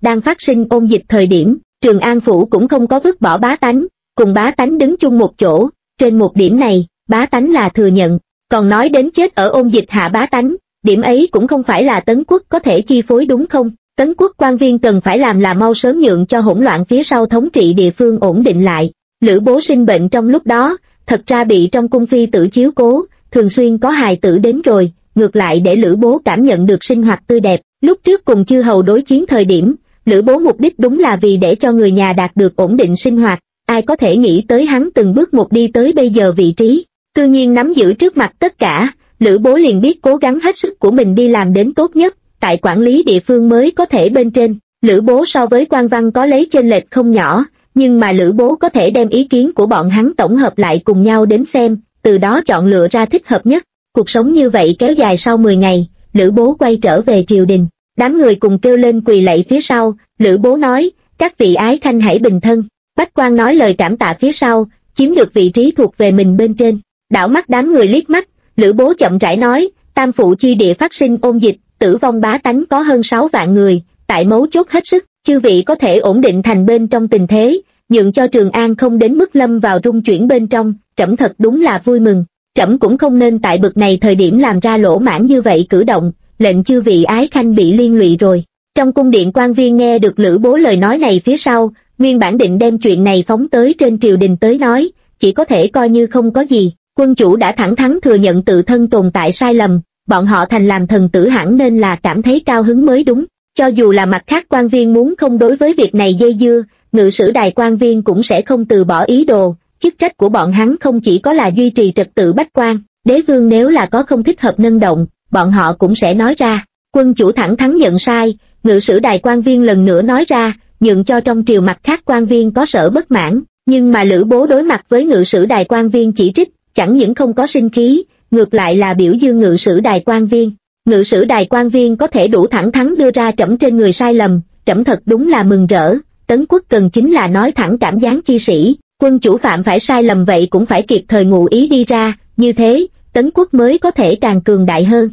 đang phát sinh ôn dịch thời điểm, Trường An Phủ cũng không có vứt bỏ bá tánh, cùng bá tánh đứng chung một chỗ, trên một điểm này, bá tánh là thừa nhận, còn nói đến chết ở ôn dịch hạ bá tánh, điểm ấy cũng không phải là Tấn Quốc có thể chi phối đúng không? Tấn Quốc quan viên cần phải làm là mau sớm nhượng cho hỗn loạn phía sau thống trị địa phương ổn định lại. Lữ Bố sinh bệnh trong lúc đó, thật ra bị trong cung phi tử chiếu cố, thường xuyên có hài tử đến rồi, ngược lại để Lữ Bố cảm nhận được sinh hoạt tươi đẹp. Lúc trước cùng chư hầu đối chiến thời điểm, Lữ Bố mục đích đúng là vì để cho người nhà đạt được ổn định sinh hoạt, ai có thể nghĩ tới hắn từng bước một đi tới bây giờ vị trí, cư nhiên nắm giữ trước mặt tất cả. Lữ Bố liền biết cố gắng hết sức của mình đi làm đến tốt nhất, tại quản lý địa phương mới có thể bên trên. Lữ Bố so với Quan Văn có lấy chênh lệch không nhỏ, nhưng mà Lữ Bố có thể đem ý kiến của bọn hắn tổng hợp lại cùng nhau đến xem, từ đó chọn lựa ra thích hợp nhất. Cuộc sống như vậy kéo dài sau 10 ngày, Lữ Bố quay trở về triều đình. Đám người cùng kêu lên quỳ lạy phía sau, Lữ Bố nói, các vị ái khanh hãy bình thân. Bách quan nói lời cảm tạ phía sau, chiếm được vị trí thuộc về mình bên trên. Đảo mắt đám người liếc mắt, Lữ Bố chậm rãi nói, Tam Phụ chi địa phát sinh ôn dịch, tử vong bá tánh có hơn 6 vạn người, tại mấu chốt hết sức, chư vị có thể ổn định thành bên trong tình thế, nhượng cho Trường An không đến mức lâm vào rung chuyển bên trong, trẫm thật đúng là vui mừng. Trẫm cũng không nên tại bực này thời điểm làm ra lỗ mãn như vậy cử động, lệnh chư vị ái khanh bị liên lụy rồi. Trong cung điện quan viên nghe được Lữ Bố lời nói này phía sau, nguyên bản định đem chuyện này phóng tới trên triều đình tới nói, chỉ có thể coi như không có gì. Quân chủ đã thẳng thắn thừa nhận tự thân tồn tại sai lầm, bọn họ thành làm thần tử hẳn nên là cảm thấy cao hứng mới đúng. Cho dù là mặt khác quan viên muốn không đối với việc này dây dưa, ngự sử đài quan viên cũng sẽ không từ bỏ ý đồ. Chức trách của bọn hắn không chỉ có là duy trì trật tự bách quan, đế vương nếu là có không thích hợp nâng động, bọn họ cũng sẽ nói ra. Quân chủ thẳng thắn nhận sai, ngự sử đài quan viên lần nữa nói ra, nhượng cho trong triều mặt khác quan viên có sở bất mãn, nhưng mà Lữ Bố đối mặt với ngự sử đài quan viên chỉ trích, chẳng những không có sinh khí, ngược lại là biểu dương ngự sử đài quan viên. Ngự sử đài quan viên có thể đủ thẳng thắn đưa ra trẫm trên người sai lầm, trẫm thật đúng là mừng rỡ. Tấn Quốc cần chính là nói thẳng cảm gián chi sĩ, quân chủ phạm phải sai lầm vậy cũng phải kịp thời ngụ ý đi ra, như thế, Tấn Quốc mới có thể càng cường đại hơn.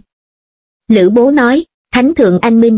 Lữ Bố nói, thánh thượng anh minh.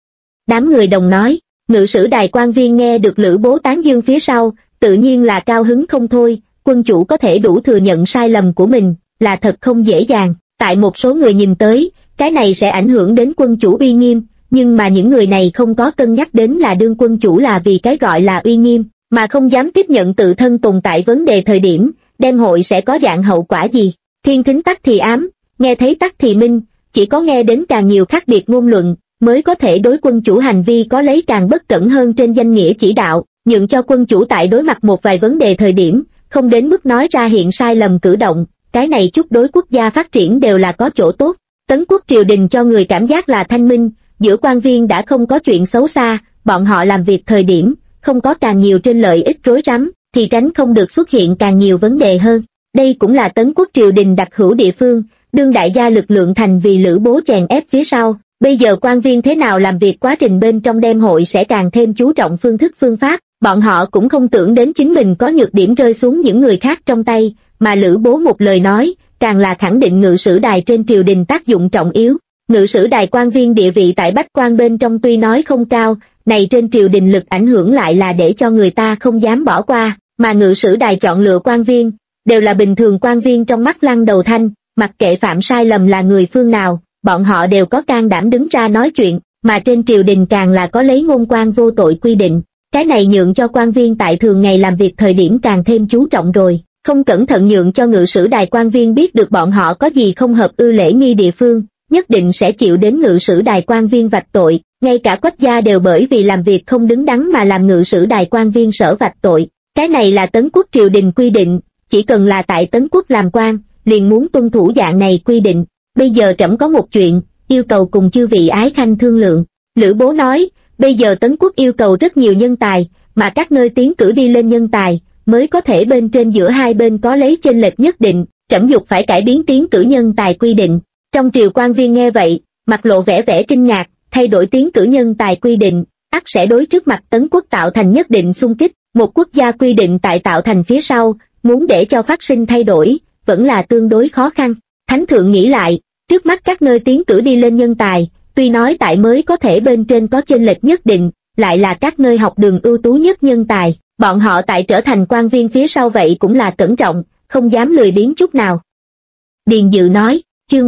Đám người đồng nói, ngự sử đài quan viên nghe được Lữ Bố tán dương phía sau, tự nhiên là cao hứng không thôi, quân chủ có thể đủ thừa nhận sai lầm của mình, là thật không dễ dàng. Tại một số người nhìn tới, cái này sẽ ảnh hưởng đến quân chủ uy nghiêm, nhưng mà những người này không có cân nhắc đến là đương quân chủ là vì cái gọi là uy nghiêm, mà không dám tiếp nhận tự thân tồn tại vấn đề thời điểm, đem hội sẽ có dạng hậu quả gì. Thiên thính tắc thì ám, nghe thấy tắc thì minh, chỉ có nghe đến càng nhiều khác biệt ngôn luận, mới có thể đối quân chủ hành vi có lấy càng bất cẩn hơn trên danh nghĩa chỉ đạo, nhượng cho quân chủ tại đối mặt một vài vấn đề thời điểm, không đến mức nói ra hiện sai lầm cử động, cái này chút đối quốc gia phát triển đều là có chỗ tốt. Tấn Quốc triều đình cho người cảm giác là thanh minh, giữa quan viên đã không có chuyện xấu xa, bọn họ làm việc thời điểm, không có càng nhiều trên lợi ích rối rắm, thì tránh không được xuất hiện càng nhiều vấn đề hơn. Đây cũng là Tấn Quốc triều đình đặc hữu địa phương, đương đại gia lực lượng thành vì Lữ Bố chèn ép phía sau, bây giờ quan viên thế nào làm việc quá trình bên trong đêm hội sẽ càng thêm chú trọng phương thức phương pháp, bọn họ cũng không tưởng đến chính mình có nhược điểm rơi xuống những người khác trong tay, mà Lữ Bố một lời nói, càng là khẳng định ngự sử đài trên triều đình tác dụng trọng yếu. Ngự sử đài quan viên địa vị tại bách quan bên trong tuy nói không cao, này trên triều đình lực ảnh hưởng lại là để cho người ta không dám bỏ qua, mà ngự sử đài chọn lựa quan viên, đều là bình thường quan viên trong mắt Lăng Đầu Thanh, mặc kệ phạm sai lầm là người phương nào, bọn họ đều có can đảm đứng ra nói chuyện, mà trên triều đình càng là có lấy ngôn quan vô tội quy định. Cái này nhượng cho quan viên tại thường ngày làm việc thời điểm càng thêm chú trọng rồi, không cẩn thận nhượng cho ngự sử đài quan viên biết được bọn họ có gì không hợp lễ nghi địa phương, nhất định sẽ chịu đến ngự sử đài quan viên vạch tội, ngay cả Quách gia đều bởi vì làm việc không đứng đắn mà làm ngự sử đài quan viên sở vạch tội. Cái này là Tấn Quốc triều đình quy định, chỉ cần là tại Tấn Quốc làm quan, liền muốn tuân thủ dạng này quy định. Bây giờ trẫm có một chuyện, yêu cầu cùng chư vị ái khanh thương lượng. Lữ Bố nói, bây giờ Tấn Quốc yêu cầu rất nhiều nhân tài, mà các nơi tiến cử đi lên nhân tài, mới có thể bên trên giữa hai bên có lấy chênh lệch nhất định, trẫm dục phải cải biến tiến cử nhân tài quy định. Trong triều quan viên nghe vậy, mặt lộ vẻ kinh ngạc, thay đổi tiến cử nhân tài quy định, ắt sẽ đối trước mặt Tấn Quốc tạo thành nhất định xung kích, một quốc gia quy định tại tạo thành phía sau, muốn để cho phát sinh thay đổi, vẫn là tương đối khó khăn. Thánh thượng nghĩ lại, trước mắt các nơi tiến cử đi lên nhân tài, tuy nói tại mới có thể bên trên có chênh lệch nhất định, lại là các nơi học đường ưu tú nhất nhân tài, bọn họ tại trở thành quan viên phía sau vậy cũng là cẩn trọng, không dám lười biếng chút nào. Điền Dự nói, chương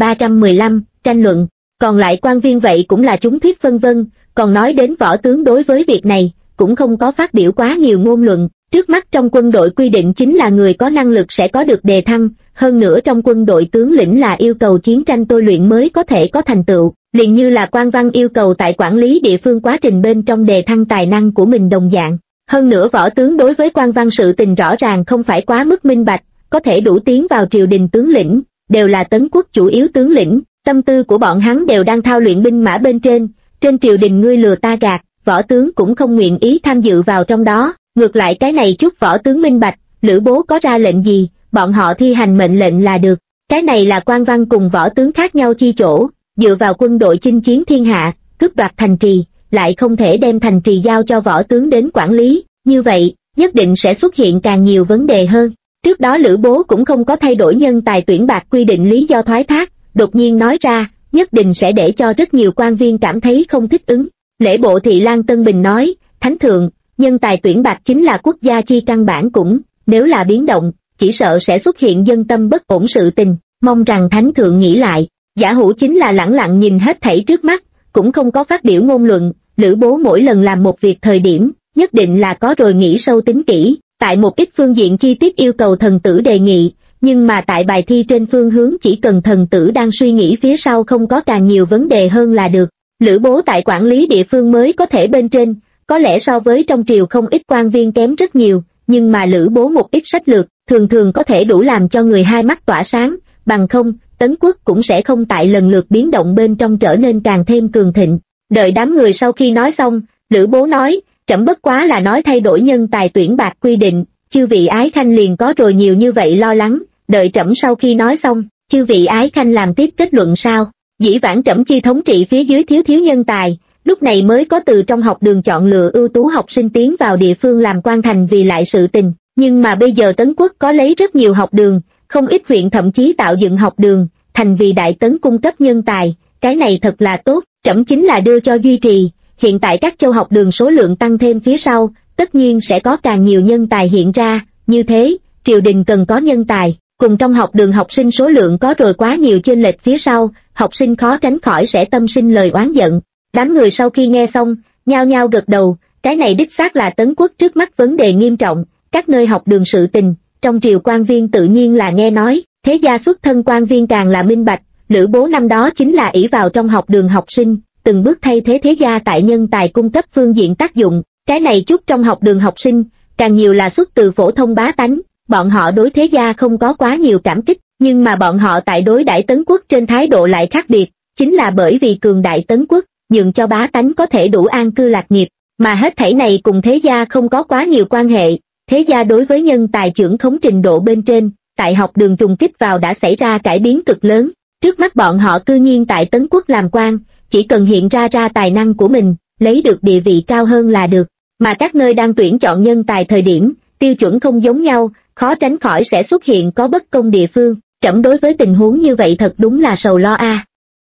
3315, tranh luận, còn lại quan viên vậy cũng là chúng thuyết vân vân, còn nói đến võ tướng đối với việc này, cũng không có phát biểu quá nhiều ngôn luận. Trước mắt trong quân đội quy định chính là người có năng lực sẽ có được đề thăng, hơn nữa trong quân đội tướng lĩnh là yêu cầu chiến tranh tôi luyện mới có thể có thành tựu, liền như là quan văn yêu cầu tại quản lý địa phương quá trình bên trong đề thăng tài năng của mình đồng dạng. Hơn nữa võ tướng đối với quan văn sự tình rõ ràng không phải quá mức minh bạch, có thể đủ tiến vào triều đình tướng lĩnh, đều là Tấn quốc chủ yếu tướng lĩnh, tâm tư của bọn hắn đều đang thao luyện binh mã bên trên triều đình ngươi lừa ta gạt, võ tướng cũng không nguyện ý tham dự vào trong đó. Ngược lại cái này chút võ tướng minh bạch, Lữ Bố có ra lệnh gì, bọn họ thi hành mệnh lệnh là được. Cái này là quan văn cùng võ tướng khác nhau chi chỗ, dựa vào quân đội chinh chiến thiên hạ, cướp đoạt thành trì, lại không thể đem thành trì giao cho võ tướng đến quản lý, như vậy, nhất định sẽ xuất hiện càng nhiều vấn đề hơn. Trước đó Lữ Bố cũng không có thay đổi nhân tài tuyển bạc quy định lý do thoái thác, đột nhiên nói ra, nhất định sẽ để cho rất nhiều quan viên cảm thấy không thích ứng. Lễ bộ Thị Lang Tân Bình nói, Thánh Thượng, nhân tài tuyển bạc chính là quốc gia chi căn bản cũng, nếu là biến động, chỉ sợ sẽ xuất hiện dân tâm bất ổn sự tình, mong rằng Thánh Thượng nghĩ lại. Giả Hữu chính là lẳng lặng nhìn hết thảy trước mắt, cũng không có phát biểu ngôn luận. Lữ Bố mỗi lần làm một việc thời điểm, nhất định là có rồi nghĩ sâu tính kỹ, tại một ít phương diện chi tiết yêu cầu thần tử đề nghị, nhưng mà tại bài thi trên phương hướng chỉ cần thần tử đang suy nghĩ phía sau không có càng nhiều vấn đề hơn là được. Lữ Bố tại quản lý địa phương mới có thể bên trên, có lẽ so với trong triều không ít quan viên kém rất nhiều, nhưng mà Lữ Bố một ít sách lược, thường thường có thể đủ làm cho người hai mắt tỏa sáng, bằng không, Tấn quốc cũng sẽ không tại lần lượt biến động bên trong trở nên càng thêm cường thịnh. Đợi đám người sau khi nói xong, Lữ Bố nói, trẫm bất quá là nói thay đổi nhân tài tuyển bạc quy định, chư vị ái khanh liền có rồi nhiều như vậy lo lắng, đợi trẫm sau khi nói xong, chư vị ái khanh làm tiếp kết luận sao? Dĩ vãng trẫm chi thống trị phía dưới thiếu nhân tài, lúc này mới có từ trong học đường chọn lựa ưu tú học sinh tiến vào địa phương làm quan thành vì lại sự tình, nhưng mà bây giờ Tấn quốc có lấy rất nhiều học đường, không ít huyện thậm chí tạo dựng học đường, thành vì Đại Tấn cung cấp nhân tài, cái này thật là tốt, trẫm chính là đưa cho duy trì, hiện tại các châu học đường số lượng tăng thêm phía sau, tất nhiên sẽ có càng nhiều nhân tài hiện ra, như thế, triều đình cần có nhân tài, cùng trong học đường học sinh số lượng có rồi quá nhiều chênh lệch phía sau, học sinh khó tránh khỏi sẽ tâm sinh lời oán giận. Đám người sau khi nghe xong, nhao nhao gật đầu, cái này đích xác là Tấn quốc trước mắt vấn đề nghiêm trọng, các nơi học đường sự tình, trong triều quan viên tự nhiên là nghe nói, thế gia xuất thân quan viên càng là minh bạch, Lữ Bố năm đó chính là ỷ vào trong học đường học sinh, từng bước thay thế thế gia tại nhân tài cung cấp phương diện tác dụng, cái này chút trong học đường học sinh, càng nhiều là xuất từ phổ thông bá tánh, bọn họ đối thế gia không có quá nhiều cảm kích, nhưng mà bọn họ tại đối đãi Tấn quốc trên thái độ lại khác biệt, chính là bởi vì cường đại Tấn quốc, nhường cho bá tánh có thể đủ an cư lạc nghiệp, mà hết thảy này cùng thế gia không có quá nhiều quan hệ, thế gia đối với nhân tài trưởng khống trình độ bên trên, tại học đường trùng kích vào đã xảy ra cải biến cực lớn, trước mắt bọn họ cư nhiên tại Tấn quốc làm quan, chỉ cần hiện ra tài năng của mình, lấy được địa vị cao hơn là được, mà các nơi đang tuyển chọn nhân tài thời điểm, tiêu chuẩn không giống nhau, khó tránh khỏi sẽ xuất hiện có bất công địa phương, trẫm đối với tình huống như vậy thật đúng là sầu lo a.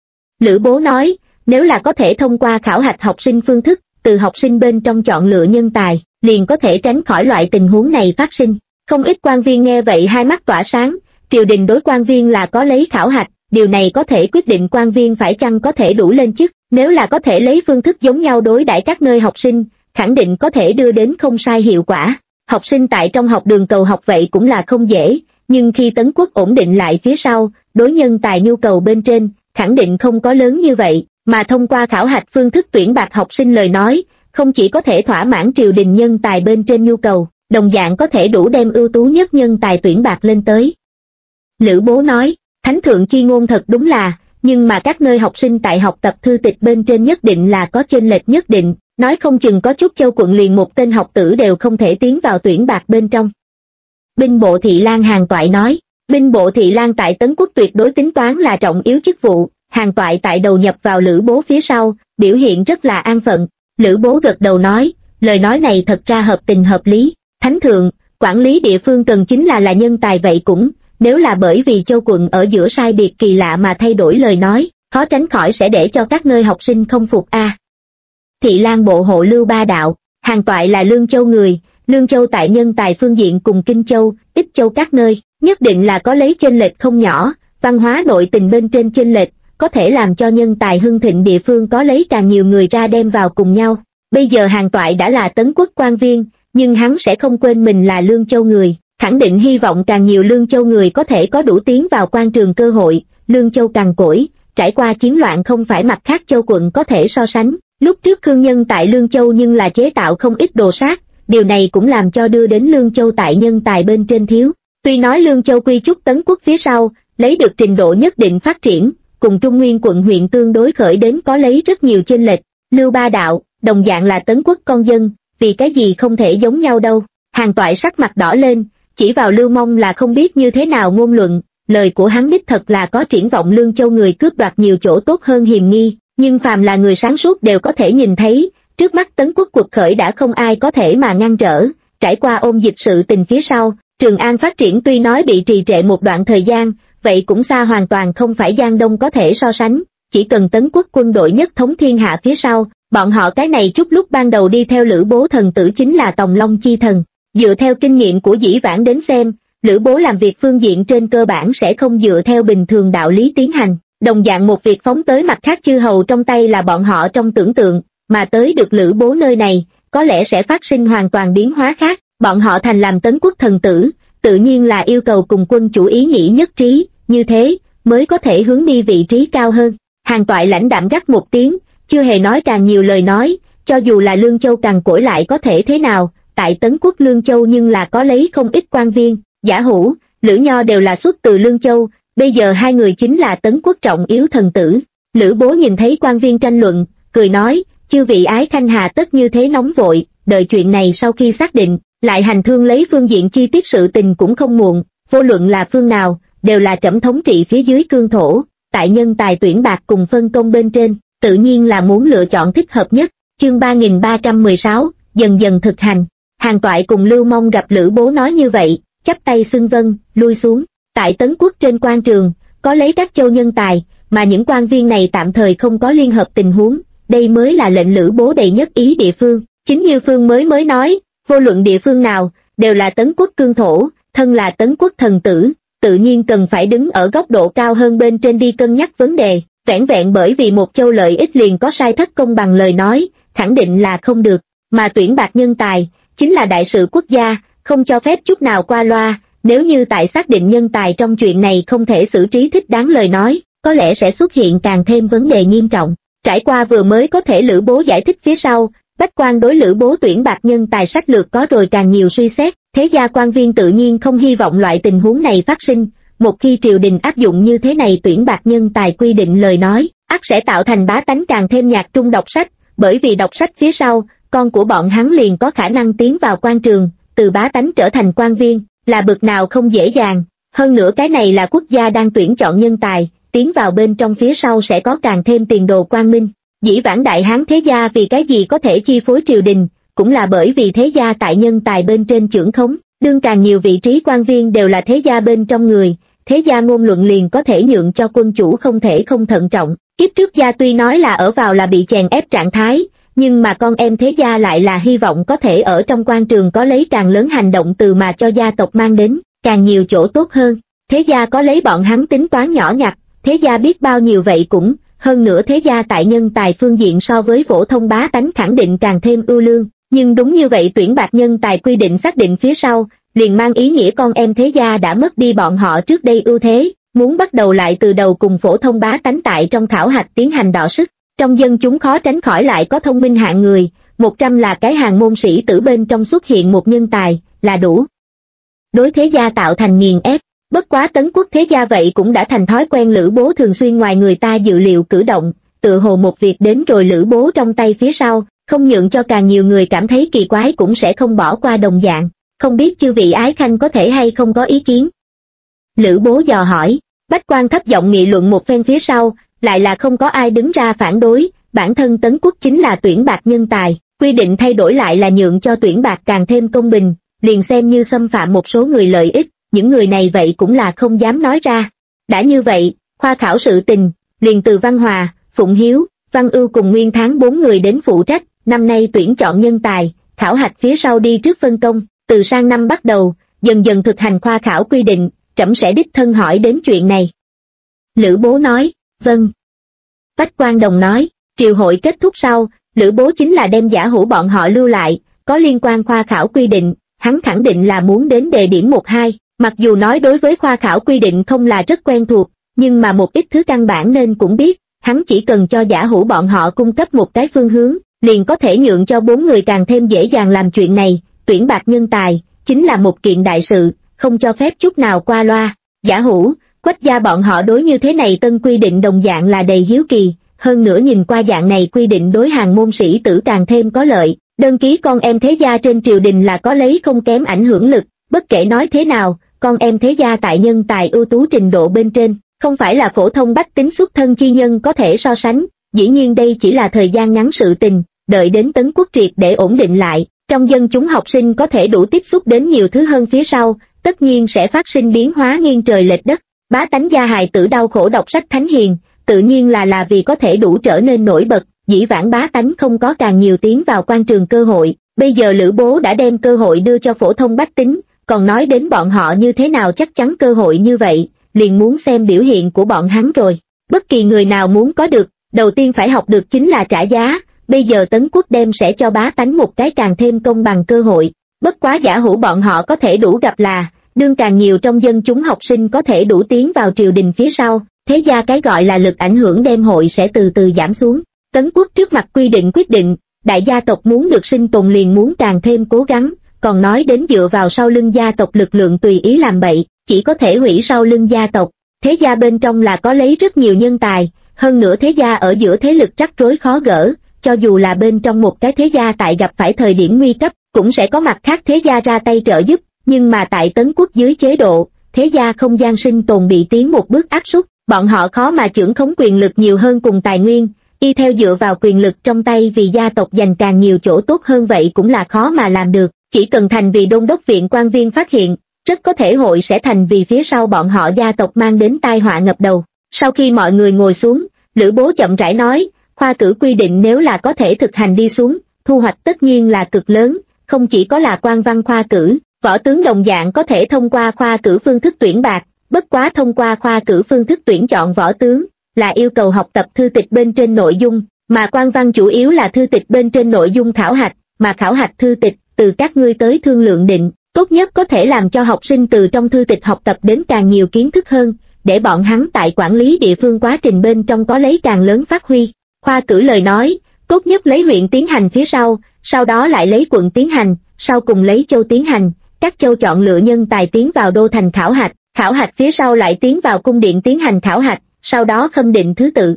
Lữ Bố nói, nếu là có thể thông qua khảo hạch học sinh phương thức, từ học sinh bên trong chọn lựa nhân tài, liền có thể tránh khỏi loại tình huống này phát sinh. Không ít quan viên nghe vậy hai mắt tỏa sáng, triều đình đối quan viên là có lấy khảo hạch, điều này có thể quyết định quan viên phải chăng có thể đủ lên chức, nếu là có thể lấy phương thức giống nhau đối đãi các nơi học sinh, khẳng định có thể đưa đến không sai hiệu quả. Học sinh tại trong học đường cầu học vậy cũng là không dễ, nhưng khi Tấn quốc ổn định lại phía sau, đối nhân tài nhu cầu bên trên, khẳng định không có lớn như vậy, mà thông qua khảo hạch phương thức tuyển bạc học sinh lời nói, không chỉ có thể thỏa mãn triều đình nhân tài bên trên nhu cầu, đồng dạng có thể đủ đem ưu tú nhất nhân tài tuyển bạc lên tới. Lữ Bố nói, Thánh Thượng chi ngôn thật đúng là, nhưng mà các nơi học sinh tại học tập thư tịch bên trên nhất định là có chênh lệch nhất định, nói không chừng có chút châu quận liền một tên học tử đều không thể tiến vào tuyển bạc bên trong. Binh bộ Thị Lang Hàn Toại nói, binh bộ Thị Lang tại Tấn quốc tuyệt đối tính toán là trọng yếu chức vụ, Hàn Toại tại đầu nhập vào Lữ Bố phía sau, biểu hiện rất là an phận. Lữ Bố gật đầu nói, lời nói này thật ra hợp tình hợp lý, Thánh Thượng, quản lý địa phương cần chính là nhân tài vậy cũng, nếu là bởi vì châu quận ở giữa sai biệt kỳ lạ mà thay đổi lời nói, khó tránh khỏi sẽ để cho các nơi học sinh không phục a. Thị Lang bộ hộ Lưu Ba Đạo, Hàn Toại là Lương Châu người, Lương Châu tại nhân tài phương diện cùng Kinh Châu, Ích Châu các nơi, nhất định là có lấy chênh lệch không nhỏ, văn hóa nội tình bên trên chênh lệch, có thể làm cho nhân tài hưng thịnh địa phương có lấy càng nhiều người ra đem vào cùng nhau. Bây giờ Hàn Toại đã là Tấn Quốc quan viên, nhưng hắn sẽ không quên mình là Lương Châu người, khẳng định hy vọng càng nhiều Lương Châu người có thể có đủ tiến vào quan trường cơ hội. Lương Châu cằn cỗi, trải qua chiến loạn không phải mặt khác châu quận có thể so sánh. Lúc trước Khương Nhân tại Lương Châu nhưng là chế tạo không ít đồ sát, điều này cũng làm cho đưa đến Lương Châu tại nhân tài bên trên thiếu. Tuy nói Lương Châu quy chúc Tấn Quốc phía sau, lấy được trình độ nhất định phát triển, cùng Trung Nguyên quận huyện tương đối khởi đến có lấy rất nhiều chênh lệch. Lưu Ba Đạo, đồng dạng là Tấn Quốc con dân, vì cái gì không thể giống nhau đâu. Hàn Toại sắc mặt đỏ lên, chỉ vào Lưu Mông là không biết như thế nào ngôn luận, lời của hắn đích thật là có triển vọng Lương Châu người cướp đoạt nhiều chỗ tốt hơn hiềm nghi, nhưng phàm là người sáng suốt đều có thể nhìn thấy, trước mắt Tấn Quốc cuộc khởi đã không ai có thể mà ngăn trở. Trải qua ôn dịch sự tình phía sau, Trường An phát triển tuy nói bị trì trệ một đoạn thời gian, vậy cũng xa hoàn toàn không phải Giang Đông có thể so sánh. Chỉ cần Tấn Quốc quân đội nhất thống thiên hạ phía sau, bọn họ cái này chút lúc ban đầu đi theo Lữ Bố thần tử chính là Tòng Long chi thần. Dựa theo kinh nghiệm của dĩ vãng đến xem, Lữ Bố làm việc phương diện trên cơ bản sẽ không dựa theo bình thường đạo lý tiến hành. Đồng dạng một việc phóng tới mặt khác chư hầu trong tay là bọn họ trong tưởng tượng, mà tới được Lữ Bố nơi này, có lẽ sẽ phát sinh hoàn toàn biến hóa khác. Bọn họ thành làm Tấn Quốc thần tử, tự nhiên là yêu cầu cùng quân chủ ý nghĩ nhất trí, như thế mới có thể hướng đi vị trí cao hơn. Hàn Toại lãnh đạm gắt một tiếng, chưa hề nói càng nhiều lời nói, cho dù là Lương Châu cằn cỗi lại có thể thế nào, tại Tấn Quốc Lương Châu nhưng là có lấy không ít quan viên, Giả Hữu, Lữ Nho đều là xuất từ Lương Châu, bây giờ hai người chính là Tấn Quốc trọng yếu thần tử. Lữ Bố nhìn thấy quan viên tranh luận, cười nói, chư vị ái khanh hà tất như thế nóng vội, đợi chuyện này sau khi xác định, lại hành thương lấy phương diện chi tiết sự tình cũng không muộn, vô luận là phương nào, đều là trẫm thống trị phía dưới cương thổ, tại nhân tài tuyển bạc cùng phân công bên trên, tự nhiên là muốn lựa chọn thích hợp nhất. Chương 3316, dần dần thực hành. Hàn Toại cùng Lưu Mông gặp Lữ Bố nói như vậy, chắp tay xưng vâng, lui xuống. Tại Tấn Quốc trên quan trường, có lấy các châu nhân tài, mà những quan viên này tạm thời không có liên hợp tình huống, đây mới là lệnh Lữ Bố đầy nhất ý địa phương. Chính như Phương mới nói, vô luận địa phương nào, đều là Tấn Quốc cương thổ, thân là Tấn Quốc thần tử, tự nhiên cần phải đứng ở góc độ cao hơn bên trên đi cân nhắc vấn đề. Vẻn vẹn bởi vì một châu lợi ích liền có sai thất công bằng lời nói, khẳng định là không được, mà tuyển bạc nhân tài, chính là đại sự quốc gia, không cho phép chút nào qua loa. Nếu như tại xác định nhân tài trong chuyện này không thể xử trí thích đáng lời nói, có lẽ sẽ xuất hiện càng thêm vấn đề nghiêm trọng. Trải qua vừa mới có thể Lữ Bố giải thích phía sau, bách quan đối Lữ Bố tuyển bạc nhân tài sách lược có rồi càng nhiều suy xét, thế gia quan viên tự nhiên không hy vọng loại tình huống này phát sinh. Một khi triều đình áp dụng như thế này tuyển bạc nhân tài quy định lời nói, ắt sẽ tạo thành bá tánh càng thêm nhạt trung đọc sách, bởi vì đọc sách phía sau, con của bọn hắn liền có khả năng tiến vào quan trường, từ bá tánh trở thành quan viên, là bực nào không dễ dàng. Hơn nữa cái này là quốc gia đang tuyển chọn nhân tài, tiến vào bên trong phía sau sẽ có càng thêm tiền đồ quang minh. Dĩ vãng Đại Hán thế gia vì cái gì có thể chi phối triều đình, cũng là bởi vì thế gia tại nhân tài bên trên chưởng khống, đương càng nhiều vị trí quan viên đều là thế gia bên trong người, thế gia ngôn luận liền có thể nhượng cho quân chủ không thể không thận trọng. Kiếp trước gia tuy nói là ở vào là bị chèn ép trạng thái, nhưng mà con em thế gia lại là hy vọng có thể ở trong quan trường có lấy càng lớn hành động từ mà cho gia tộc mang đến càng nhiều chỗ tốt hơn. Thế gia có lấy bọn hắn tính toán nhỏ nhặt, thế gia biết bao nhiêu vậy cũng, hơn nữa thế gia tại nhân tài phương diện so với phổ thông bá tánh khẳng định càng thêm ưu lương, nhưng đúng như vậy tuyển bạc nhân tài quy định xác định phía sau, liền mang ý nghĩa con em thế gia đã mất đi bọn họ trước đây ưu thế, muốn bắt đầu lại từ đầu cùng phổ thông bá tánh tại trong khảo hạch tiến hành đọ sức. Trong dân chúng khó tránh khỏi lại có thông minh hạng người, 100 là cái hàng môn sĩ tử bên trong xuất hiện một nhân tài, là đủ. Đối thế gia tạo thành nghiền ép, bất quá Tấn Quốc thế gia vậy cũng đã thành thói quen Lữ Bố thường xuyên ngoài người ta dự liệu cử động, tự hồ một việc đến rồi Lữ Bố trong tay phía sau, không nhượng cho càng nhiều người cảm thấy kỳ quái cũng sẽ không bỏ qua đồng dạng. Không biết chư vị ái khanh có thể hay không có ý kiến? Lữ Bố dò hỏi, bách quan thấp giọng nghị luận một phen phía sau, lại là không có ai đứng ra phản đối, bản thân Tấn Quốc chính là tuyển bạc nhân tài, quy định thay đổi lại là nhượng cho tuyển bạc càng thêm công bình, liền xem như xâm phạm một số người lợi ích, những người này vậy cũng là không dám nói ra. Đã như vậy, khoa khảo sự tình, liền từ Văn Hòa, Phụng Hiếu, Văn Ưu cùng Nguyên Thắng 4 người đến phụ trách, năm nay tuyển chọn nhân tài, khảo hạch phía sau đi trước phân công, từ sang năm bắt đầu, dần dần thực hành khoa khảo quy định, trẫm sẽ đích thân hỏi đến chuyện này. Lữ Bố nói, vâng. Quách Quang Đồng nói, triều hội kết thúc sau, Lữ Bố chính là đem Giả Hữu bọn họ lưu lại, có liên quan khoa khảo quy định, hắn khẳng định là muốn đến đề điểm 1-2, mặc dù nói đối với khoa khảo quy định không là rất quen thuộc, nhưng mà một ít thứ căn bản nên cũng biết, hắn chỉ cần cho Giả Hữu bọn họ cung cấp một cái phương hướng, liền có thể nhượng cho 4 người càng thêm dễ dàng làm chuyện này, tuyển bạt nhân tài, chính là một kiện đại sự, không cho phép chút nào qua loa. Giả Hữu, Quách gia bọn họ đối như thế này tân quy định đồng dạng là đầy hiếu kỳ, hơn nữa nhìn qua dạng này quy định đối hàng môn sĩ tử càng thêm có lợi, đơn ký con em thế gia trên triều đình là có lấy không kém ảnh hưởng lực, bất kể nói thế nào, con em thế gia tại nhân tài ưu tú trình độ bên trên, không phải là phổ thông bách tính xuất thân chi nhân có thể so sánh, dĩ nhiên đây chỉ là thời gian ngắn sự tình, đợi đến Tấn Quốc triệt để ổn định lại, trong dân chúng học sinh có thể đủ tiếp xúc đến nhiều thứ hơn phía sau, tất nhiên sẽ phát sinh biến hóa nghiêng trời lệch đất. Bá tánh gia hài tử đau khổ đọc sách thánh hiền, tự nhiên là vì có thể đủ trở nên nổi bật, dĩ vãng bá tánh không có càng nhiều tiến vào quan trường cơ hội, bây giờ Lữ Bố đã đem cơ hội đưa cho phổ thông bách tính, còn nói đến bọn họ như thế nào chắc chắn cơ hội như vậy, liền muốn xem biểu hiện của bọn hắn rồi. Bất kỳ người nào muốn có được, đầu tiên phải học được chính là trả giá, bây giờ Tấn Quốc đem sẽ cho bá tánh một cái càng thêm công bằng cơ hội, bất quá Giả Hữu bọn họ có thể đủ gặp là, đương càng nhiều trong dân chúng học sinh có thể đủ tiến vào triều đình phía sau, thế gia cái gọi là lực ảnh hưởng đem hội sẽ từ từ giảm xuống. Tấn Quốc trước mặt quy định quyết định, đại gia tộc muốn được sinh tồn liền muốn càng thêm cố gắng, còn nói đến dựa vào sau lưng gia tộc lực lượng tùy ý làm bậy, chỉ có thể hủy sau lưng gia tộc. Thế gia bên trong là có lấy rất nhiều nhân tài, hơn nữa thế gia ở giữa thế lực rắc rối khó gỡ, cho dù là bên trong một cái thế gia tại gặp phải thời điểm nguy cấp, cũng sẽ có mặt khác thế gia ra tay trợ giúp, nhưng mà tại Tấn Quốc dưới chế độ, thế gia không gian sinh tồn bị tiến một bước áp suất, bọn họ khó mà chưởng khống quyền lực nhiều hơn cùng tài nguyên, y theo dựa vào quyền lực trong tay vì gia tộc giành càng nhiều chỗ tốt hơn vậy cũng là khó mà làm được, chỉ cần thành vì đôn đốc viện quan viên phát hiện, rất có thể hội sẽ thành vì phía sau bọn họ gia tộc mang đến tai họa ngập đầu. Sau khi mọi người ngồi xuống, Lữ Bố chậm rãi nói, khoa cử quy định nếu là có thể thực hành đi xuống, thu hoạch tất nhiên là cực lớn, không chỉ có là quan văn khoa cử, võ tướng đồng dạng có thể thông qua khoa cử phương thức tuyển bạt, bất quá thông qua khoa cử phương thức tuyển chọn võ tướng, là yêu cầu học tập thư tịch bên trên nội dung, mà quan văn chủ yếu là thư tịch bên trên nội dung khảo hạch, mà khảo hạch thư tịch, từ các ngươi tới thương lượng định, tốt nhất có thể làm cho học sinh từ trong thư tịch học tập đến càng nhiều kiến thức hơn, để bọn hắn tại quản lý địa phương quá trình bên trong có lấy càng lớn phát huy. Khoa cử lời nói, tốt nhất lấy huyện tiến hành phía sau đó lại lấy quận tiến hành, sau cùng lấy châu tiến hành, các châu chọn lựa nhân tài tiến vào đô thành khảo hạch phía sau lại tiến vào cung điện tiến hành khảo hạch, sau đó khâm định thứ tự.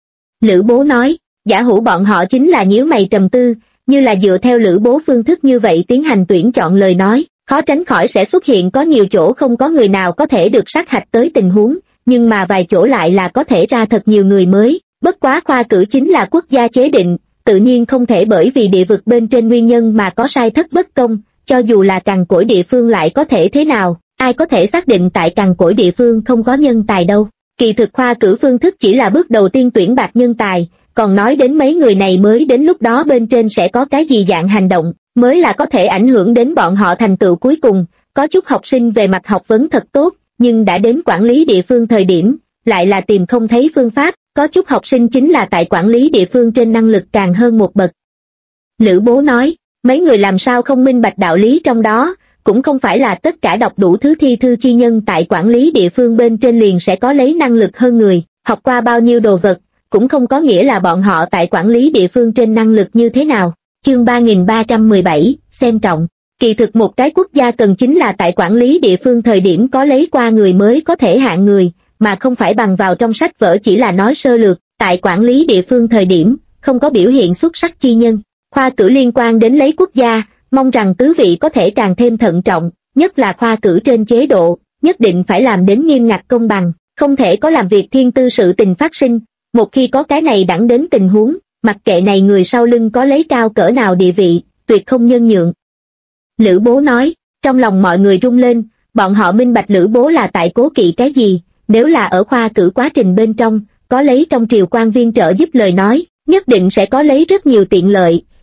Lữ Bố nói, Giả Hữu bọn họ chính là nhíu mày trầm tư, như là dựa theo Lữ Bố phương thức như vậy tiến hành tuyển chọn lời nói, khó tránh khỏi sẽ xuất hiện có nhiều chỗ không có người nào có thể được sát hạch tới tình huống, nhưng mà vài chỗ lại là có thể ra thật nhiều người mới, bất quá khoa cử chính là quốc gia chế định, tự nhiên không thể bởi vì địa vực bên trên nguyên nhân mà có sai thất bất công, cho dù là cằn cỗi địa phương lại có thể thế nào, ai có thể xác định tại cằn cỗi địa phương không có nhân tài đâu. Kỳ thực khoa cử phương thức chỉ là bước đầu tiên tuyển bạt nhân tài, còn nói đến mấy người này mới đến lúc đó bên trên sẽ có cái gì dạng hành động, mới là có thể ảnh hưởng đến bọn họ thành tựu cuối cùng. Có chút học sinh về mặt học vấn thật tốt, nhưng đã đến quản lý địa phương thời điểm, lại là tìm không thấy phương pháp, có chút học sinh chính là tại quản lý địa phương trên năng lực càng hơn một bậc. Lữ Bố nói, mấy người làm sao không minh bạch đạo lý trong đó, cũng không phải là tất cả đọc đủ thứ thi thư chi nhân tại quản lý địa phương bên trên liền sẽ có lấy năng lực hơn người, học qua bao nhiêu đồ vật, cũng không có nghĩa là bọn họ tại quản lý địa phương trên năng lực như thế nào. Chương 3317, xem trọng. Kỳ thực một cái quốc gia cần chính là tại quản lý địa phương thời điểm có lấy qua người mới có thể hạng người, mà không phải bằng vào trong sách vở chỉ là nói sơ lược, tại quản lý địa phương thời điểm, không có biểu hiện xuất sắc chi nhân. Khoa cử liên quan đến lấy quốc gia, mong rằng tứ vị có thể càng thêm thận trọng, nhất là khoa cử trên chế độ, nhất định phải làm đến nghiêm ngặt công bằng, không thể có làm việc thiên tư sự tình phát sinh, một khi có cái này đẳng đến tình huống, mặc kệ này người sau lưng có lấy cao cỡ nào địa vị, tuyệt không nhân nhượng. Lữ Bố nói, trong lòng mọi người rung lên, bọn họ minh bạch Lữ Bố là tại cố kỵ cái gì, nếu là ở khoa cử quá trình bên trong, có lấy trong triều quan viên trợ giúp lời nói, nhất định sẽ có lấy rất nhiều tiện lợi,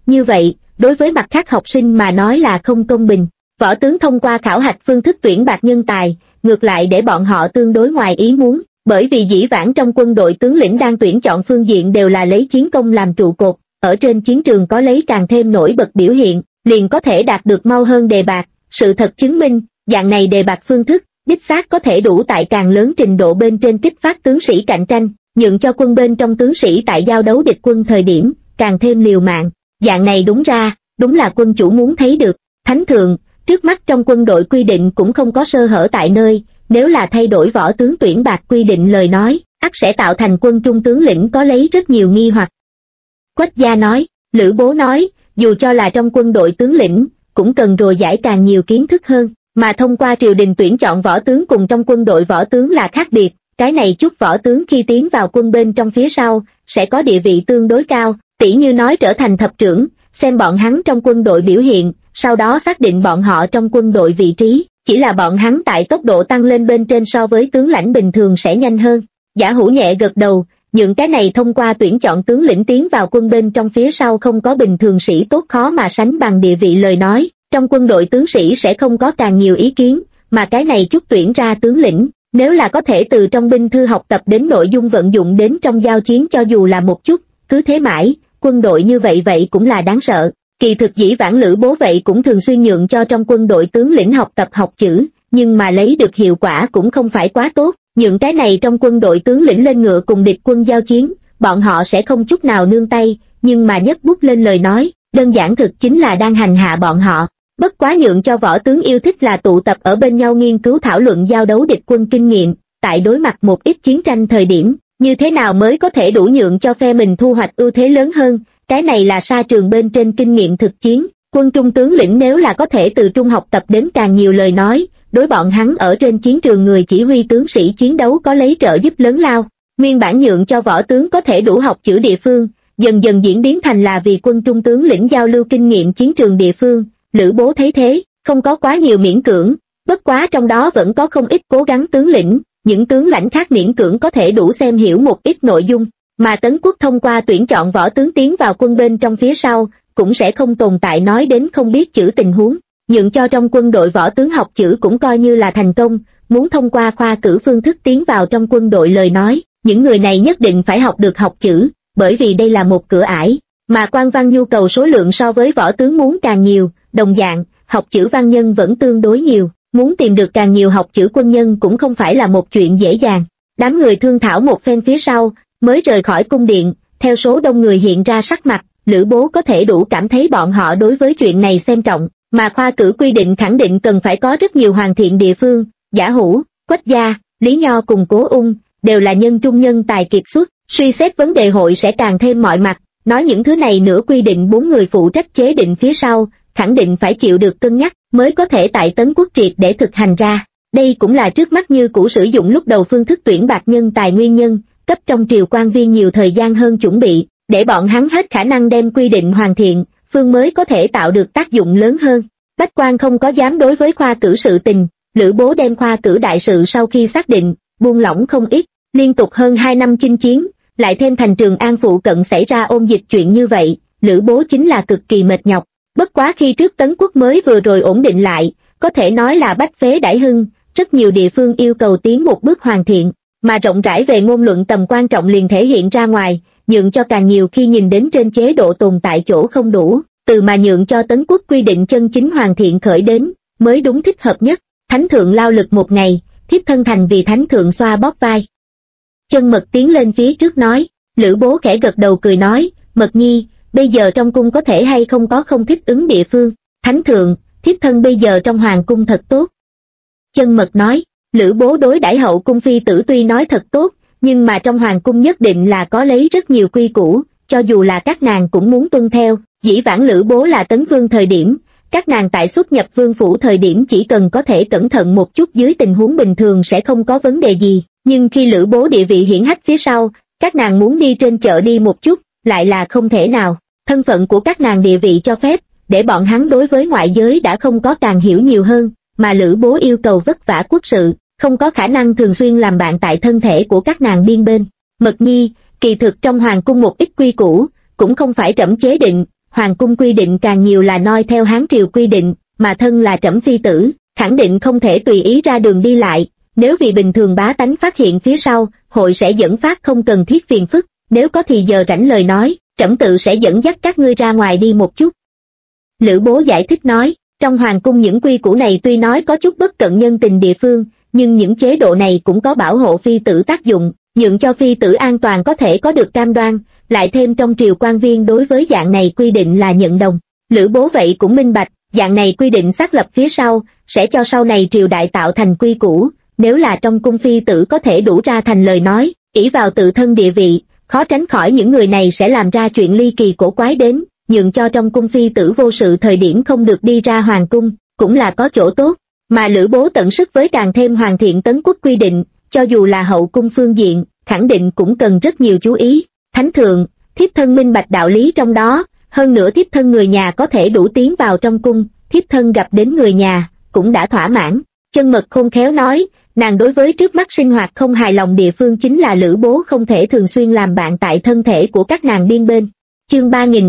như vậy, đối với mặt khác học sinh mà nói là không công bình. Võ tướng thông qua khảo hạch phương thức tuyển bạt nhân tài, ngược lại để bọn họ tương đối ngoài ý muốn, bởi vì dĩ vãng trong quân đội tướng lĩnh đang tuyển chọn phương diện đều là lấy chiến công làm trụ cột, ở trên chiến trường có lấy càng thêm nổi bật biểu hiện, liền có thể đạt được mau hơn đề bạt. Sự thật chứng minh, dạng này đề bạt phương thức, đích xác có thể đủ tại càng lớn trình độ bên trên kích phát tướng sĩ cạnh tranh, nhượng cho quân bên trong tướng sĩ tại giao đấu địch quân thời điểm, càng thêm liều mạng. Dạng này đúng là quân chủ muốn thấy được. Thánh thượng, trước mắt trong quân đội quy định cũng không có sơ hở tại nơi, nếu là thay đổi võ tướng tuyển bạt quy định lời nói, ắt sẽ tạo thành quân trung tướng lĩnh có lấy rất nhiều nghi hoặc. Quách gia nói, Lữ Bố nói, dù cho là trong quân đội tướng lĩnh, cũng cần rồi giải càng nhiều kiến thức hơn, mà thông qua triều đình tuyển chọn võ tướng cùng trong quân đội võ tướng là khác biệt, cái này chút võ tướng khi tiến vào quân bên trong phía sau, sẽ có địa vị tương đối cao, tỉ như nói trở thành thập trưởng, xem bọn hắn trong quân đội biểu hiện, sau đó xác định bọn họ trong quân đội vị trí, chỉ là bọn hắn tại tốc độ tăng lên bên trên so với tướng lãnh bình thường sẽ nhanh hơn. Giả Hủ nhẹ gật đầu, những cái này thông qua tuyển chọn tướng lĩnh tiến vào quân bên trong phía sau không có bình thường sĩ tốt khó mà sánh bằng địa vị lời nói, trong quân đội tướng sĩ sẽ không có càng nhiều ý kiến, mà cái này chút tuyển ra tướng lĩnh, nếu là có thể từ trong binh thư học tập đến nội dung vận dụng đến trong giao chiến cho dù là một chút, cứ thế mãi, quân đội như vậy cũng là đáng sợ. Kỳ thực dĩ vãng Lữ Bố vậy cũng thường xuyên nhượng cho trong quân đội tướng lĩnh học tập học chữ, nhưng mà lấy được hiệu quả cũng không phải quá tốt. Những cái này trong quân đội tướng lĩnh lên ngựa cùng địch quân giao chiến, bọn họ sẽ không chút nào nương tay, nhưng mà nhấc bút lên lời nói, đơn giản thực chính là đang hành hạ bọn họ. Bất quá nhượng cho võ tướng yêu thích là tụ tập ở bên nhau nghiên cứu thảo luận giao đấu địch quân kinh nghiệm, tại đối mặt một ít chiến tranh thời điểm, như thế nào mới có thể đủ nhượng cho phe mình thu hoạch ưu thế lớn hơn, cái này là sa trường bên trên kinh nghiệm thực chiến. Quân trung tướng lĩnh nếu là có thể từ trung học tập đến càng nhiều lời nói, đối bọn hắn ở trên chiến trường người chỉ huy tướng sĩ chiến đấu có lấy trợ giúp lớn lao. Nguyên bản nhượng cho võ tướng có thể đủ học chữ địa phương, dần dần diễn biến thành là vì quân trung tướng lĩnh giao lưu kinh nghiệm chiến trường địa phương. Lữ Bố thấy thế, không có quá nhiều miễn cưỡng, bất quá trong đó vẫn có không ít cố gắng tướng lĩnh, những tướng lãnh khác miễn cưỡng có thể đủ xem hiểu một ít nội dung, mà Tấn Quốc thông qua tuyển chọn võ tướng tiến vào quân bên trong phía sau, cũng sẽ không tồn tại nói đến không biết chữ tình huống. Nhượng cho trong quân đội võ tướng học chữ cũng coi như là thành công, muốn thông qua khoa cử phương thức tiến vào trong quân đội lời nói, những người này nhất định phải học được học chữ, bởi vì đây là một cửa ải, mà quan văn nhu cầu số lượng so với võ tướng muốn càng nhiều, đồng dạng, học chữ văn nhân vẫn tương đối nhiều, muốn tìm được càng nhiều học chữ quân nhân cũng không phải là một chuyện dễ dàng. Đám người thương thảo một phen phía sau, mới rời khỏi cung điện, theo số đông người hiện ra sắc mặt, Lữ Bố có thể đủ cảm thấy bọn họ đối với chuyện này xem trọng. Mà khoa cử quy định khẳng định cần phải có rất nhiều hoàn thiện địa phương, Giả Hủ, Quách gia, Lý Nho cùng Cố Ung, đều là nhân trung nhân tài kiệt xuất, suy xét vấn đề hội sẽ càng thêm mọi mặt, nói những thứ này nữa quy định 4 người phụ trách chế định phía sau, khẳng định phải chịu được cân nhắc, mới có thể tại Tấn Quốc triệt để thực hành ra. Đây cũng là trước mắt như cũ sử dụng lúc đầu phương thức tuyển bạt nhân tài nguyên nhân, cấp trong triều quan viên nhiều thời gian hơn chuẩn bị, để bọn hắn hết khả năng đem quy định hoàn thiện, phương mới có thể tạo được tác dụng lớn hơn. Bách quan không có dám đối với khoa cử sự tình, Lữ Bố đem khoa cử đại sự sau khi xác định, buông lỏng không ít, liên tục hơn 2 năm chinh chiến, lại thêm thành Trường An phụ cận xảy ra ôn dịch chuyện như vậy, Lữ Bố chính là cực kỳ mệt nhọc. Bất quá khi trước Tấn Quốc mới vừa rồi ổn định lại, có thể nói là bách phế đại hưng, rất nhiều địa phương yêu cầu tiến một bước hoàn thiện, mà rộng rãi về ngôn luận tầm quan trọng liền thể hiện ra ngoài, nhượng cho càng nhiều khi nhìn đến trên chế độ tồn tại chỗ không đủ, từ mà nhượng cho Tấn Quốc quy định chân chính hoàn thiện khởi đến, mới đúng thích hợp nhất. Thánh thượng lao lực một ngày, thiếp thân thành vì thánh thượng xoa bóp vai. Chân Mật tiến lên phía trước nói, Lữ Bố khẽ gật đầu cười nói, Mật nhi, bây giờ trong cung có thể hay không có không thích ứng địa phương, thánh thượng, thiếp thân bây giờ trong hoàng cung thật tốt. Chân Mật nói, Lữ Bố đối đãi hậu cung phi tử tuy nói thật tốt, nhưng mà trong hoàng cung nhất định là có lấy rất nhiều quy củ, cho dù là các nàng cũng muốn tuân theo. Dĩ vãng Lữ Bố là tấn vương thời điểm, các nàng tại xuất nhập vương phủ thời điểm chỉ cần có thể cẩn thận một chút dưới tình huống bình thường sẽ không có vấn đề gì, nhưng khi Lữ Bố địa vị hiển hách phía sau, các nàng muốn đi trên chợ đi một chút, lại là không thể nào. Thân phận của các nàng địa vị cho phép, để bọn hắn đối với ngoại giới đã không có càng hiểu nhiều hơn, mà Lữ Bố yêu cầu vất vả quốc sự, không có khả năng thường xuyên làm bạn tại thân thể của các nàng biên bên. Mật nhi, kỳ thực trong hoàng cung một ít quy củ, cũng không phải trẫm chế định, hoàng cung quy định càng nhiều là noi theo Hán triều quy định, mà thân là trẫm phi tử, khẳng định không thể tùy ý ra đường đi lại, nếu vì bình thường bá tánh phát hiện phía sau, hội sẽ dẫn phát không cần thiết phiền phức, nếu có thì giờ rảnh lời nói, trẫm tự sẽ dẫn dắt các ngươi ra ngoài đi một chút. Lữ Bố giải thích nói, trong hoàng cung những quy củ này tuy nói có chút bất cận nhân tình địa phương, nhưng những chế độ này cũng có bảo hộ phi tử tác dụng, nhượng cho phi tử an toàn có thể có được cam đoan, lại thêm trong triều quan viên đối với dạng này quy định là nhận đồng. Lữ Bố vậy cũng minh bạch, dạng này quy định xác lập phía sau, sẽ cho sau này triều đại tạo thành quy củ, nếu là trong cung phi tử có thể đủ ra thành lời nói, ỷ vào tự thân địa vị, khó tránh khỏi những người này sẽ làm ra chuyện ly kỳ cổ quái đến, nhượng cho trong cung phi tử vô sự thời điểm không được đi ra hoàng cung, cũng là có chỗ tốt. Mà Lữ Bố tận sức với càng thêm hoàn thiện Tấn Quốc quy định, cho dù là hậu cung phương diện, khẳng định cũng cần rất nhiều chú ý. Thánh thượng, thiếp thân minh bạch đạo lý trong đó, hơn nữa thiếp thân người nhà có thể đủ tiến vào trong cung, thiếp thân gặp đến người nhà, cũng đã thỏa mãn. Chân Mật khôn khéo nói, nàng đối với trước mắt sinh hoạt không hài lòng địa phương chính là Lữ Bố không thể thường xuyên làm bạn tại thân thể của các nàng biên bên. Chương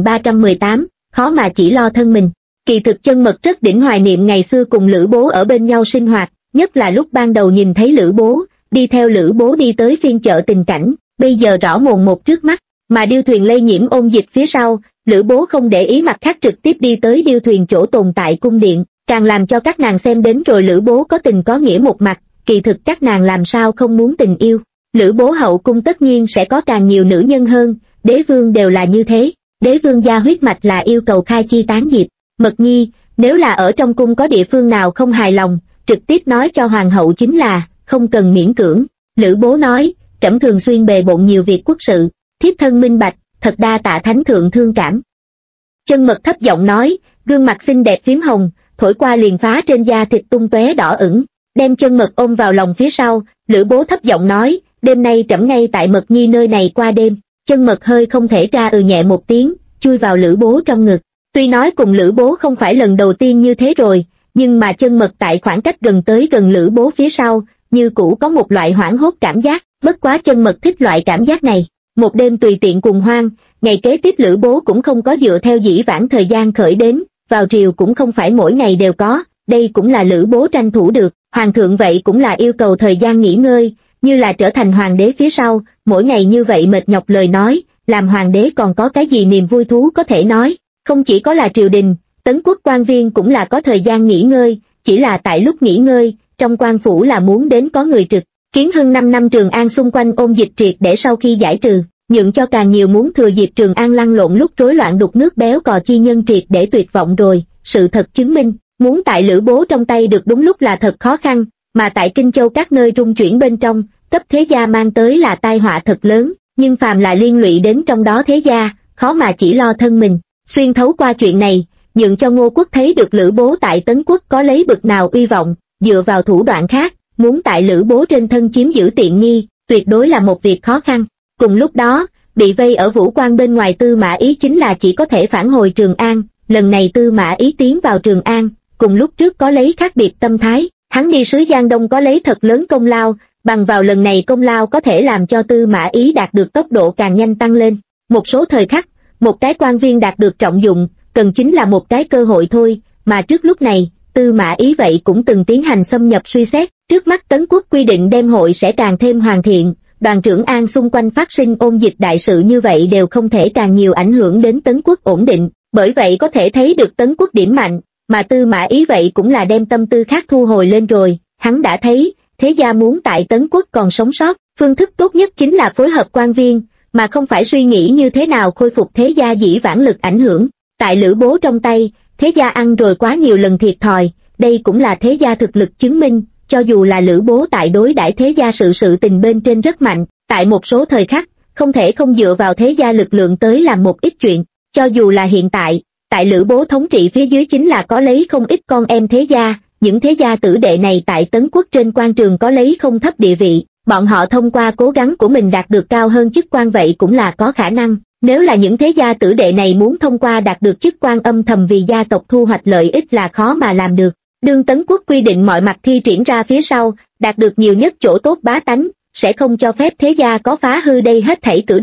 3318, khó mà chỉ lo thân mình. Kỳ thực Chân Mật rất đỉnh hoài niệm ngày xưa cùng Lữ Bố ở bên nhau sinh hoạt, nhất là lúc ban đầu nhìn thấy Lữ Bố, đi theo Lữ Bố đi tới phiên chợ tình cảnh, bây giờ rõ mồn một trước mắt, mà điêu thuyền lây nhiễm ôn dịch phía sau, Lữ Bố không để ý mặt khác trực tiếp đi tới điêu thuyền chỗ tồn tại cung điện, càng làm cho các nàng xem đến rồi Lữ Bố có tình có nghĩa một mặt, kỳ thực các nàng làm sao không muốn tình yêu. Lữ Bố hậu cung tất nhiên sẽ có càng nhiều nữ nhân hơn, đế vương đều là như thế, đế vương gia huyết mạch là yêu cầu khai chi tán diệp. Mật nhi, nếu là ở trong cung có địa phương nào không hài lòng, trực tiếp nói cho hoàng hậu chính là, không cần miễn cưỡng. Lữ Bố nói, trẫm thường xuyên bề bộn nhiều việc quốc sự, thiếp thân minh bạch, thật đa tạ thánh thượng thương cảm. Chân Mật thấp giọng nói, gương mặt xinh đẹp phím hồng, thổi qua liền phá trên da thịt tung tóe đỏ ửng, đem Chân Mật ôm vào lòng phía sau. Lữ Bố thấp giọng nói, đêm nay trẫm ngay tại Mật nhi nơi này qua đêm. Chân Mật hơi không thể ra nhẹ một tiếng, chui vào Lữ Bố trong ngực. Tuy nói cùng Lữ Bố không phải lần đầu tiên như thế rồi, nhưng mà Chân Mật tại khoảng cách gần tới gần Lữ Bố phía sau, như cũ có một loại hoảng hốt cảm giác, bất quá Chân Mật thích loại cảm giác này. Một đêm tùy tiện cuồng hoang, ngày kế tiếp Lữ Bố cũng không có dựa theo dĩ vãng thời gian khởi đến, vào triều cũng không phải mỗi ngày đều có, đây cũng là Lữ Bố tranh thủ được, hoàng thượng vậy cũng là yêu cầu thời gian nghỉ ngơi, như là trở thành hoàng đế phía sau, mỗi ngày như vậy mệt nhọc lời nói, làm hoàng đế còn có cái gì niềm vui thú có thể nói. Không chỉ có là triều đình, Tấn Quốc quan viên cũng là có thời gian nghỉ ngơi, chỉ là tại lúc nghỉ ngơi, trong quan phủ là muốn đến có người trực. Kiến Hưng 5 năm Trường An xung quanh ôn dịch triệt để sau khi giải trừ, nhượng cho càng nhiều muốn thừa dịp Trường An lăn lộn lúc rối loạn đục nước béo cò chi nhân triệt để tuyệt vọng rồi. Sự thật chứng minh, muốn tại Lữ Bố trong tay được đúng lúc là thật khó khăn, mà tại Kinh Châu các nơi rung chuyển bên trong, cấp thế gia mang tới là tai họa thật lớn, nhưng phàm là liên lụy đến trong đó thế gia, khó mà chỉ lo thân mình. Xuyên thấu qua chuyện này, nhượng cho Ngô Quốc thấy được Lữ Bố tại Tấn Quốc có lấy bực nào uy vọng, dựa vào thủ đoạn khác, muốn tại Lữ Bố trên thân chiếm giữ tiện nghi, tuyệt đối là một việc khó khăn. Cùng lúc đó, bị vây ở Vũ Quan bên ngoài Tư Mã Ý chính là chỉ có thể phản hồi Trường An, lần này Tư Mã Ý tiến vào Trường An, cùng lúc trước có lấy khác biệt tâm thái, hắn đi sứ Giang Đông có lấy thật lớn công lao, bằng vào lần này công lao có thể làm cho Tư Mã Ý đạt được tốc độ càng nhanh tăng lên. Một số thời khắc, một cái quan viên đạt được trọng dụng, cần chính là một cái cơ hội thôi, mà trước lúc này, Tư Mã Ý vậy cũng từng tiến hành xâm nhập suy xét, trước mắt Tấn Quốc quy định đem hội sẽ càng thêm hoàn thiện, đoàn Trưởng An xung quanh phát sinh ôn dịch đại sự như vậy đều không thể càng nhiều ảnh hưởng đến Tấn Quốc ổn định, bởi vậy có thể thấy được Tấn Quốc điểm mạnh, mà Tư Mã Ý vậy cũng là đem tâm tư khác thu hồi lên rồi, hắn đã thấy, thế gia muốn tại Tấn Quốc còn sống sót, phương thức tốt nhất chính là phối hợp quan viên, mà không phải suy nghĩ như thế nào khôi phục thế gia dĩ vãng lực ảnh hưởng. Tại Lữ Bố trong tay, thế gia ăn rồi quá nhiều lần thiệt thòi, đây cũng là thế gia thực lực chứng minh, cho dù là Lữ Bố tại đối đãi thế gia sự tình bên trên rất mạnh, tại một số thời khắc, không thể không dựa vào thế gia lực lượng tới làm một ít chuyện, cho dù là hiện tại, tại Lữ Bố thống trị phía dưới chính là có lấy không ít con em thế gia, những thế gia tử đệ này tại Tấn Quốc trên quan trường có lấy không thấp địa vị, bọn họ thông qua cố gắng của mình đạt được cao hơn chức quan vậy cũng là có khả năng. Nếu là những thế gia tử đệ này muốn thông qua đạt được chức quan âm thầm vì gia tộc thu hoạch lợi ích là khó mà làm được. Đương Tấn Quốc quy định mọi mặt thi triển ra phía sau, đạt được nhiều nhất chỗ tốt bá tánh, sẽ không cho phép thế gia có phá hư đây hết thảy cử động,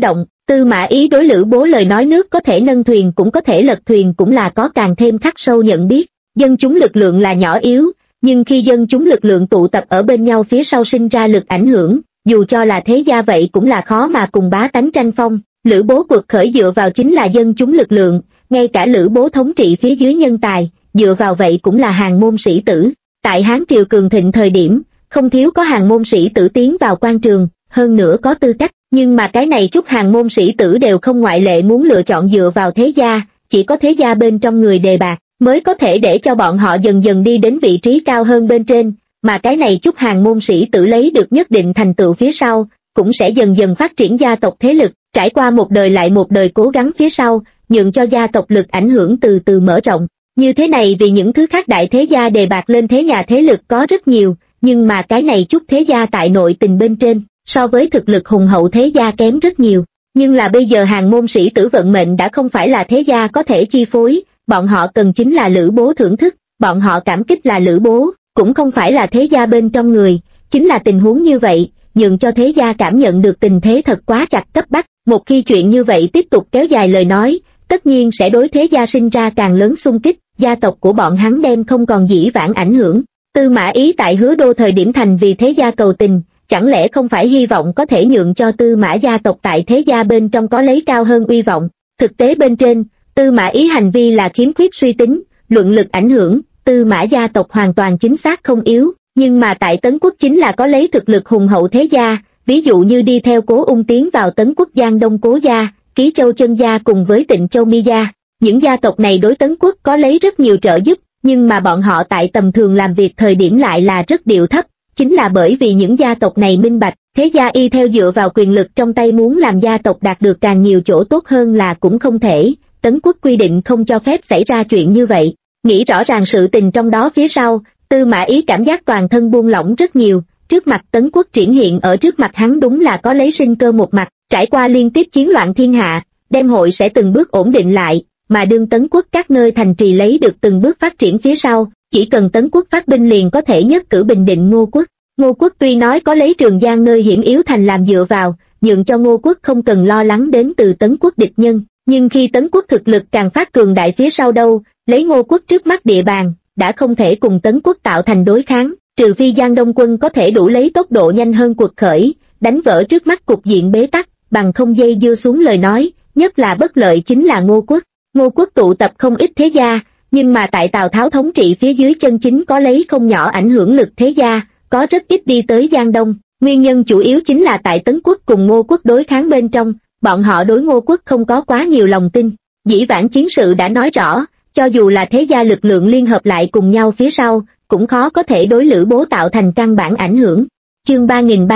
Tư Mã Ý đối Lữ Bố lời nói nước có thể nâng thuyền cũng có thể lật thuyền cũng là có càng thêm khắc sâu nhận biết. Dân chúng lực lượng là nhỏ yếu, nhưng khi dân chúng lực lượng tụ tập ở bên nhau phía sau sinh ra lực ảnh hưởng, dù cho là thế gia vậy cũng là khó mà cùng bá tánh tranh phong. Lữ Bố cuộc khởi dựa vào chính là dân chúng lực lượng, ngay cả Lữ Bố thống trị phía dưới nhân tài, dựa vào vậy cũng là hàng môn sĩ tử. Tại Hán Triều cường thịnh thời điểm, không thiếu có hàng môn sĩ tử tiến vào quan trường, hơn nữa có tư cách, nhưng mà cái này chút hàng môn sĩ tử đều không ngoại lệ muốn lựa chọn dựa vào thế gia, chỉ có thế gia bên trong người đề bạt, mới có thể để cho bọn họ dần dần đi đến vị trí cao hơn bên trên, mà cái này chút hàng môn sĩ tử lấy được nhất định thành tựu phía sau, cũng sẽ dần dần phát triển gia tộc thế lực, trải qua một đời lại một đời cố gắng phía sau, nhường cho gia tộc lực ảnh hưởng từ từ mở rộng. Như thế này vì những thứ khác đại thế gia đề bạt lên thế nhà thế lực có rất nhiều, nhưng mà cái này chút thế gia tại nội tình bên trên, so với thực lực hùng hậu thế gia kém rất nhiều. Nhưng là bây giờ hàng môn sĩ tử vận mệnh đã không phải là thế gia có thể chi phối, bọn họ cần chính là Lữ Bố thưởng thức, bọn họ cảm kích là Lữ Bố, cũng không phải là thế gia bên trong người, chính là tình huống như vậy, nhường cho thế gia cảm nhận được tình thế thật quá chặt cấp bách. Một khi chuyện như vậy tiếp tục kéo dài lời nói, tất nhiên sẽ đối thế gia sinh ra càng lớn xung kích, gia tộc của bọn hắn đem không còn dĩ vãng ảnh hưởng. Tư Mã Ý tại Hứa Đô thời điểm thành vì thế gia cầu tình, chẳng lẽ không phải hy vọng có thể nhượng cho Tư Mã gia tộc tại thế gia bên trong có lấy cao hơn uy vọng. Thực tế bên trên, Tư Mã Ý hành vi là khiếm khuyết suy tính, luận lực ảnh hưởng, Tư Mã gia tộc hoàn toàn chính xác không yếu, nhưng mà tại Tấn Quốc chính là có lấy thực lực hùng hậu thế gia, ví dụ như đi theo Cố Ung tiến vào Tấn Quốc Giang Đông Cố gia, Ký Châu Chân gia cùng với Tịnh Châu Mi gia. Những gia tộc này đối Tấn Quốc có lấy rất nhiều trợ giúp, nhưng mà bọn họ tại tầm thường làm việc thời điểm lại là rất điệu thấp, chính là bởi vì những gia tộc này minh bạch, thế gia y theo dựa vào quyền lực trong tay muốn làm gia tộc đạt được càng nhiều chỗ tốt hơn là cũng không thể. Tấn Quốc quy định không cho phép xảy ra chuyện như vậy. Nghĩ rõ ràng sự tình trong đó phía sau, Tư Mã Ý cảm giác toàn thân buông lỏng rất nhiều, trước mặt Tấn Quốc triển hiện ở trước mặt hắn đúng là có lấy sinh cơ một mặt, trải qua liên tiếp chiến loạn thiên hạ, đem hội sẽ từng bước ổn định lại, mà đương Tấn Quốc các nơi thành trì lấy được từng bước phát triển phía sau, chỉ cần Tấn Quốc phát binh liền có thể nhất cử bình định Ngô Quốc. Ngô Quốc tuy nói có lấy Trường Giang nơi hiểm yếu thành làm dựa vào, nhượng cho Ngô Quốc không cần lo lắng đến từ Tấn Quốc địch nhân, nhưng khi Tấn Quốc thực lực càng phát cường đại phía sau đâu, lấy Ngô Quốc trước mắt địa bàn, đã không thể cùng Tấn Quốc tạo thành đối kháng, trừ phi Giang Đông quân có thể đủ lấy tốc độ nhanh hơn cuộc khởi, đánh vỡ trước mắt cục diện bế tắc, bằng không dây dưa xuống lời nói, nhất là bất lợi chính là Ngô Quốc. Ngô Quốc tụ tập không ít thế gia, nhưng mà tại Tào Tháo thống trị phía dưới chân chính có lấy không nhỏ ảnh hưởng lực thế gia, có rất ít đi tới Giang Đông, nguyên nhân chủ yếu chính là tại Tấn Quốc cùng Ngô Quốc đối kháng bên trong, bọn họ đối Ngô Quốc không có quá nhiều lòng tin. Dĩ vãng chiến sự đã nói rõ, cho dù là thế gia lực lượng liên hợp lại cùng nhau phía sau, cũng khó có thể đối Lữ Bố tạo thành căn bản ảnh hưởng. Chương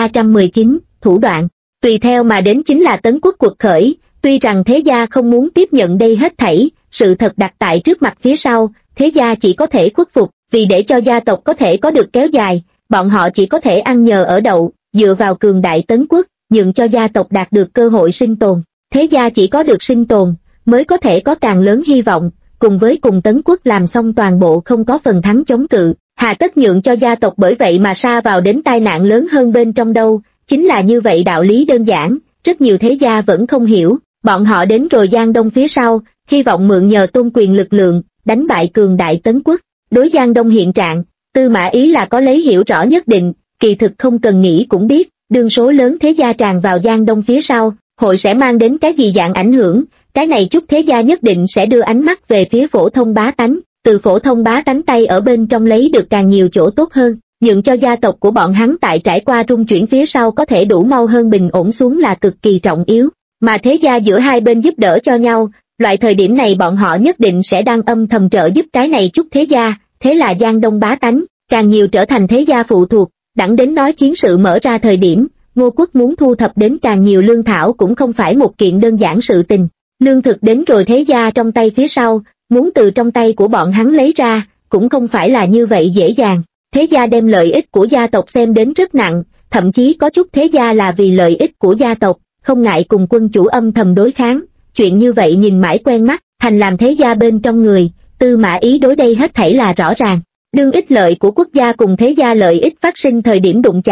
3319, thủ đoạn, tùy theo mà đến chính là Tấn Quốc cuộc khởi, tuy rằng thế gia không muốn tiếp nhận đây hết thảy, sự thật đặt tại trước mặt phía sau, thế gia chỉ có thể khuất phục, vì để cho gia tộc có thể có được kéo dài, bọn họ chỉ có thể ăn nhờ ở đậu, dựa vào cường đại Tấn Quốc, nhượng cho gia tộc đạt được cơ hội sinh tồn. Thế gia chỉ có được sinh tồn, mới có thể có càng lớn hy vọng, cùng với cùng Tấn Quốc làm xong toàn bộ không có phần thắng chống cự, hà tất nhượng cho gia tộc bởi vậy mà sa vào đến tai nạn lớn hơn bên trong đâu, chính là như vậy đạo lý đơn giản, rất nhiều thế gia vẫn không hiểu, bọn họ đến rồi Giang Đông phía sau, hy vọng mượn nhờ tôn quyền lực lượng, đánh bại cường đại Tấn Quốc. Đối Giang Đông hiện trạng, Tư Mã Ý là có lấy hiểu rõ nhất định, kỳ thực không cần nghĩ cũng biết, đương số lớn thế gia tràn vào Giang Đông phía sau, hội sẽ mang đến cái gì dạng ảnh hưởng, cái này chút thế gia nhất định sẽ đưa ánh mắt về phía phổ thông bá tánh, từ phổ thông bá tánh tay ở bên trong lấy được càng nhiều chỗ tốt hơn, nhượng cho gia tộc của bọn hắn tại trải qua rung chuyển phía sau có thể đủ mau hơn bình ổn xuống là cực kỳ trọng yếu, mà thế gia giữa hai bên giúp đỡ cho nhau, loại thời điểm này bọn họ nhất định sẽ đang âm thầm trợ giúp cái này chút thế gia, thế là Giang Đông bá tánh, càng nhiều trở thành thế gia phụ thuộc, đẳng đến nói chiến sự mở ra thời điểm, Ngô Quốc muốn thu thập đến càng nhiều lương thảo cũng không phải một kiện đơn giản sự tình, lương thực đến rồi thế gia trong tay phía sau, muốn từ trong tay của bọn hắn lấy ra, cũng không phải là như vậy dễ dàng, thế gia đem lợi ích của gia tộc xem đến rất nặng, thậm chí có chút thế gia là vì lợi ích của gia tộc, không ngại cùng quân chủ âm thầm đối kháng, chuyện như vậy nhìn mãi quen mắt, thành làm thế gia bên trong người, Tư Mã Ý đối đây hết thảy là rõ ràng. Đương ích lợi của quốc gia cùng thế gia lợi ích phát sinh thời điểm đụng chạm,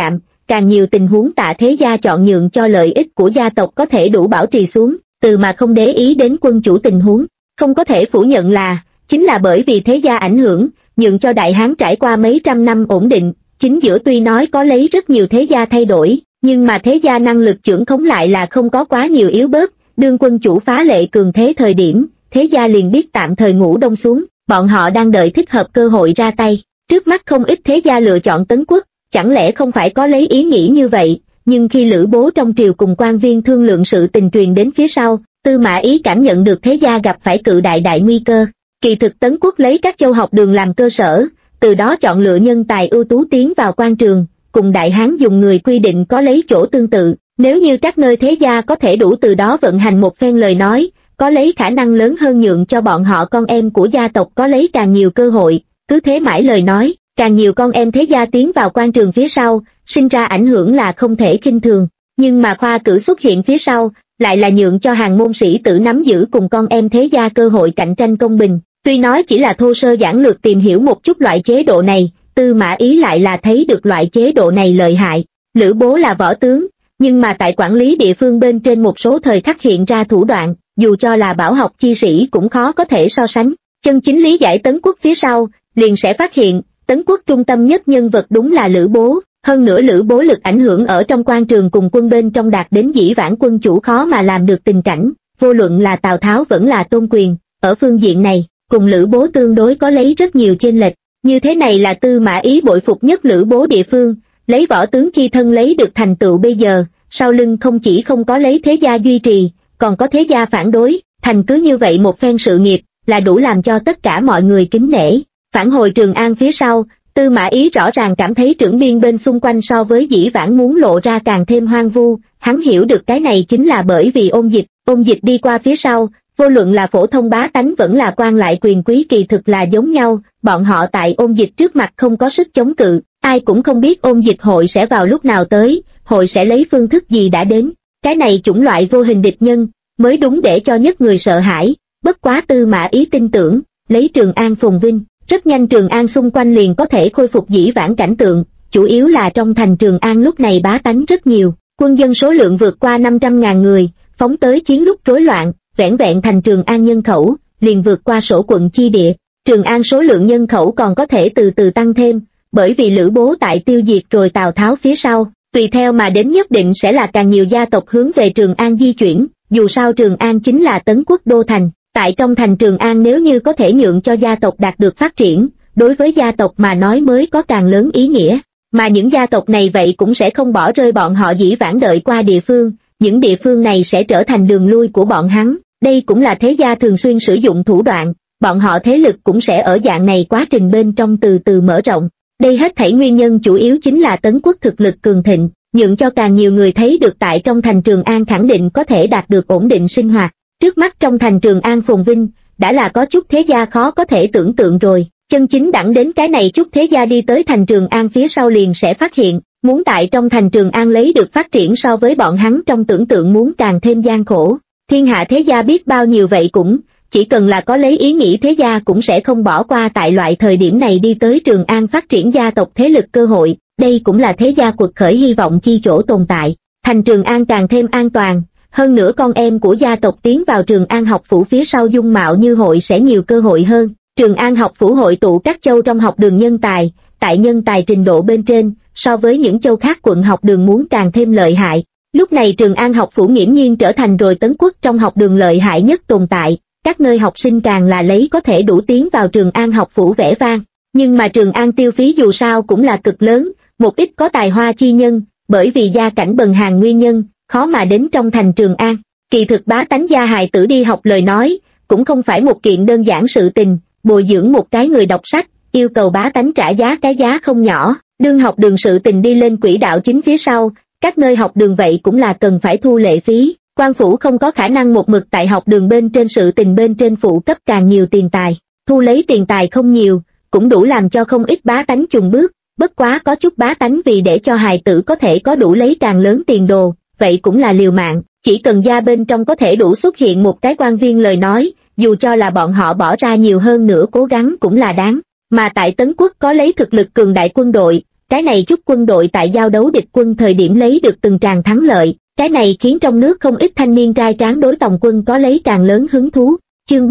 càng nhiều tình huống Tạ thế gia chọn nhượng cho lợi ích của gia tộc có thể đủ bảo trì xuống, từ mà không để ý đến quân chủ tình huống. Không có thể phủ nhận là, chính là bởi vì thế gia ảnh hưởng, nhượng cho Đại Hán trải qua mấy trăm năm ổn định, chính giữa tuy nói có lấy rất nhiều thế gia thay đổi, nhưng mà thế gia năng lực chưởng khống lại là không có quá nhiều yếu bớt, đương quân chủ phá lệ cường thế thời điểm, thế gia liền biết tạm thời ngủ đông xuống, bọn họ đang đợi thích hợp cơ hội ra tay. Trước mắt không ít thế gia lựa chọn Tấn Quốc, chẳng lẽ không phải có lấy ý nghĩ như vậy, nhưng khi Lữ Bố trong triều cùng quan viên thương lượng sự tình truyền đến phía sau, Tư Mã Ý cảm nhận được thế gia gặp phải cự đại nguy cơ. Kỳ thực Tấn Quốc lấy các châu học đường làm cơ sở, từ đó chọn lựa nhân tài ưu tú tiến vào quan trường, cùng Đại Hán dùng người quy định có lấy chỗ tương tự, nếu như các nơi thế gia có thể đủ từ đó vận hành một phen lời nói, có lấy khả năng lớn hơn nhượng cho bọn họ con em của gia tộc có lấy càng nhiều cơ hội, cứ thế mãi lời nói, càng nhiều con em thế gia tiến vào quan trường phía sau, sinh ra ảnh hưởng là không thể khinh thường, nhưng mà khoa cử xuất hiện phía sau, lại là nhượng cho hàng môn sĩ tử nắm giữ cùng con em thế gia cơ hội cạnh tranh công bình. Tuy nói chỉ là thô sơ giản lược tìm hiểu một chút loại chế độ này, Tư Mã Ý lại là thấy được loại chế độ này lợi hại. Lữ Bố là võ tướng, nhưng mà tại quản lý địa phương bên trên một số thời khắc hiện ra thủ đoạn, dù cho là bảo học chi sĩ cũng khó có thể so sánh. Chân chính lý giải Tấn Quốc phía sau, liền sẽ phát hiện, Tấn Quốc trung tâm nhất nhân vật đúng là Lữ Bố. Hơn nữa Lữ Bố lực ảnh hưởng ở trong quan trường cùng quân bên trong đạt đến dĩ vãng quân chủ khó mà làm được tình cảnh, vô luận là Tào Tháo vẫn là Tôn Quyền, ở phương diện này, cùng Lữ Bố tương đối có lấy rất nhiều chênh lệch. Như thế này là Tư Mã Ý bội phục nhất Lữ Bố địa phương, lấy võ tướng chi thân lấy được thành tựu bây giờ, sau lưng không chỉ không có lấy thế gia duy trì, còn có thế gia phản đối, thành cứ như vậy một phen sự nghiệp, là đủ làm cho tất cả mọi người kính nể. Phản hồi Trường An phía sau, Tư Mã Ý rõ ràng cảm thấy trưởng biên bên xung quanh so với dĩ vãng muốn lộ ra càng thêm hoang vu, hắn hiểu được cái này chính là bởi vì ôn dịch đi qua phía sau, vô luận là phổ thông bá tánh vẫn là quan lại quyền quý kỳ thực là giống nhau, bọn họ tại ôn dịch trước mặt không có sức chống cự, ai cũng không biết ôn dịch hội sẽ vào lúc nào tới, hội sẽ lấy phương thức gì đã đến, cái này chủng loại vô hình địch nhân, mới đúng để cho nhất người sợ hãi, bất quá Tư Mã Ý tin tưởng, lấy Trường An phồn vinh. Rất nhanh Trường An xung quanh liền có thể khôi phục dĩ vãng cảnh tượng, chủ yếu là trong thành Trường An lúc này bá tánh rất nhiều, quân dân số lượng vượt qua 500.000 người, phóng tới chiến lúc rối loạn, vẻn vẹn thành Trường An nhân khẩu, liền vượt qua sổ quận chi địa. Trường An số lượng nhân khẩu còn có thể từ từ tăng thêm, bởi vì Lữ Bố tại tiêu diệt rồi Tào Tháo phía sau, tùy theo mà đến nhất định sẽ là càng nhiều gia tộc hướng về Trường An di chuyển, dù sao Trường An chính là Tấn Quốc đô thành. Tại trong thành Trường An nếu như có thể nhượng cho gia tộc đạt được phát triển, đối với gia tộc mà nói mới có càng lớn ý nghĩa, mà những gia tộc này vậy cũng sẽ không bỏ rơi bọn họ dĩ vãng đợi qua địa phương, những địa phương này sẽ trở thành đường lui của bọn hắn, đây cũng là thế gia thường xuyên sử dụng thủ đoạn, bọn họ thế lực cũng sẽ ở dạng này quá trình bên trong từ từ mở rộng. Đây hết thảy nguyên nhân chủ yếu chính là Tấn Quốc thực lực cường thịnh, nhượng cho càng nhiều người thấy được tại trong thành Trường An khẳng định có thể đạt được ổn định sinh hoạt. Trước mắt trong thành Trường An phồn vinh, đã là có chút thế gia khó có thể tưởng tượng rồi, chân chính đẳng đến cái này chút thế gia đi tới thành Trường An phía sau liền sẽ phát hiện, muốn tại trong thành Trường An lấy được phát triển so với bọn hắn trong tưởng tượng muốn càng thêm gian khổ. Thiên hạ thế gia biết bao nhiêu vậy cũng, chỉ cần là có lấy ý nghĩ thế gia cũng sẽ không bỏ qua tại loại thời điểm này đi tới Trường An phát triển gia tộc thế lực cơ hội, đây cũng là thế gia quật khởi hy vọng chi chỗ tồn tại. Thành Trường An càng thêm an toàn. Hơn nữa con em của gia tộc tiến vào Trường An học phủ phía sau dung mạo như hội sẽ nhiều cơ hội hơn. Trường An học phủ hội tụ các châu trong học đường nhân tài, tại nhân tài trình độ bên trên, so với những châu khác quận học đường muốn càng thêm lợi hại. Lúc này Trường An học phủ nghiễm nhiên trở thành rồi Tấn Quốc trong học đường lợi hại nhất tồn tại, các nơi học sinh càng là lấy có thể đủ tiến vào Trường An học phủ vẻ vang. Nhưng mà Trường An tiêu phí dù sao cũng là cực lớn, một ít có tài hoa chi nhân, bởi vì gia cảnh bần hàn nguyên nhân, khó mà đến trong thành Trường An. Kỳ thực bá tánh gia hài tử đi học lời nói, cũng không phải một kiện đơn giản sự tình, bồi dưỡng một cái người đọc sách, yêu cầu bá tánh trả giá cái giá không nhỏ, đương học đường sự tình đi lên quỹ đạo chính phía sau, các nơi học đường vậy cũng là cần phải thu lệ phí, quan phủ không có khả năng một mực tại học đường bên trên sự tình bên trên phụ cấp càng nhiều tiền tài, thu lấy tiền tài không nhiều, cũng đủ làm cho không ít bá tánh chùng bước, bất quá có chút bá tánh vì để cho hài tử có thể có đủ lấy càng lớn tiền đồ, vậy cũng là liều mạng, chỉ cần gia bên trong có thể đủ xuất hiện một cái quan viên lời nói, dù cho là bọn họ bỏ ra nhiều hơn nữa cố gắng cũng là đáng, mà tại Tấn Quốc có lấy thực lực cường đại quân đội, cái này chút quân đội tại giao đấu địch quân thời điểm lấy được từng tràng thắng lợi, cái này khiến trong nước không ít thanh niên trai tráng đối Tòng quân có lấy càng lớn hứng thú. Chương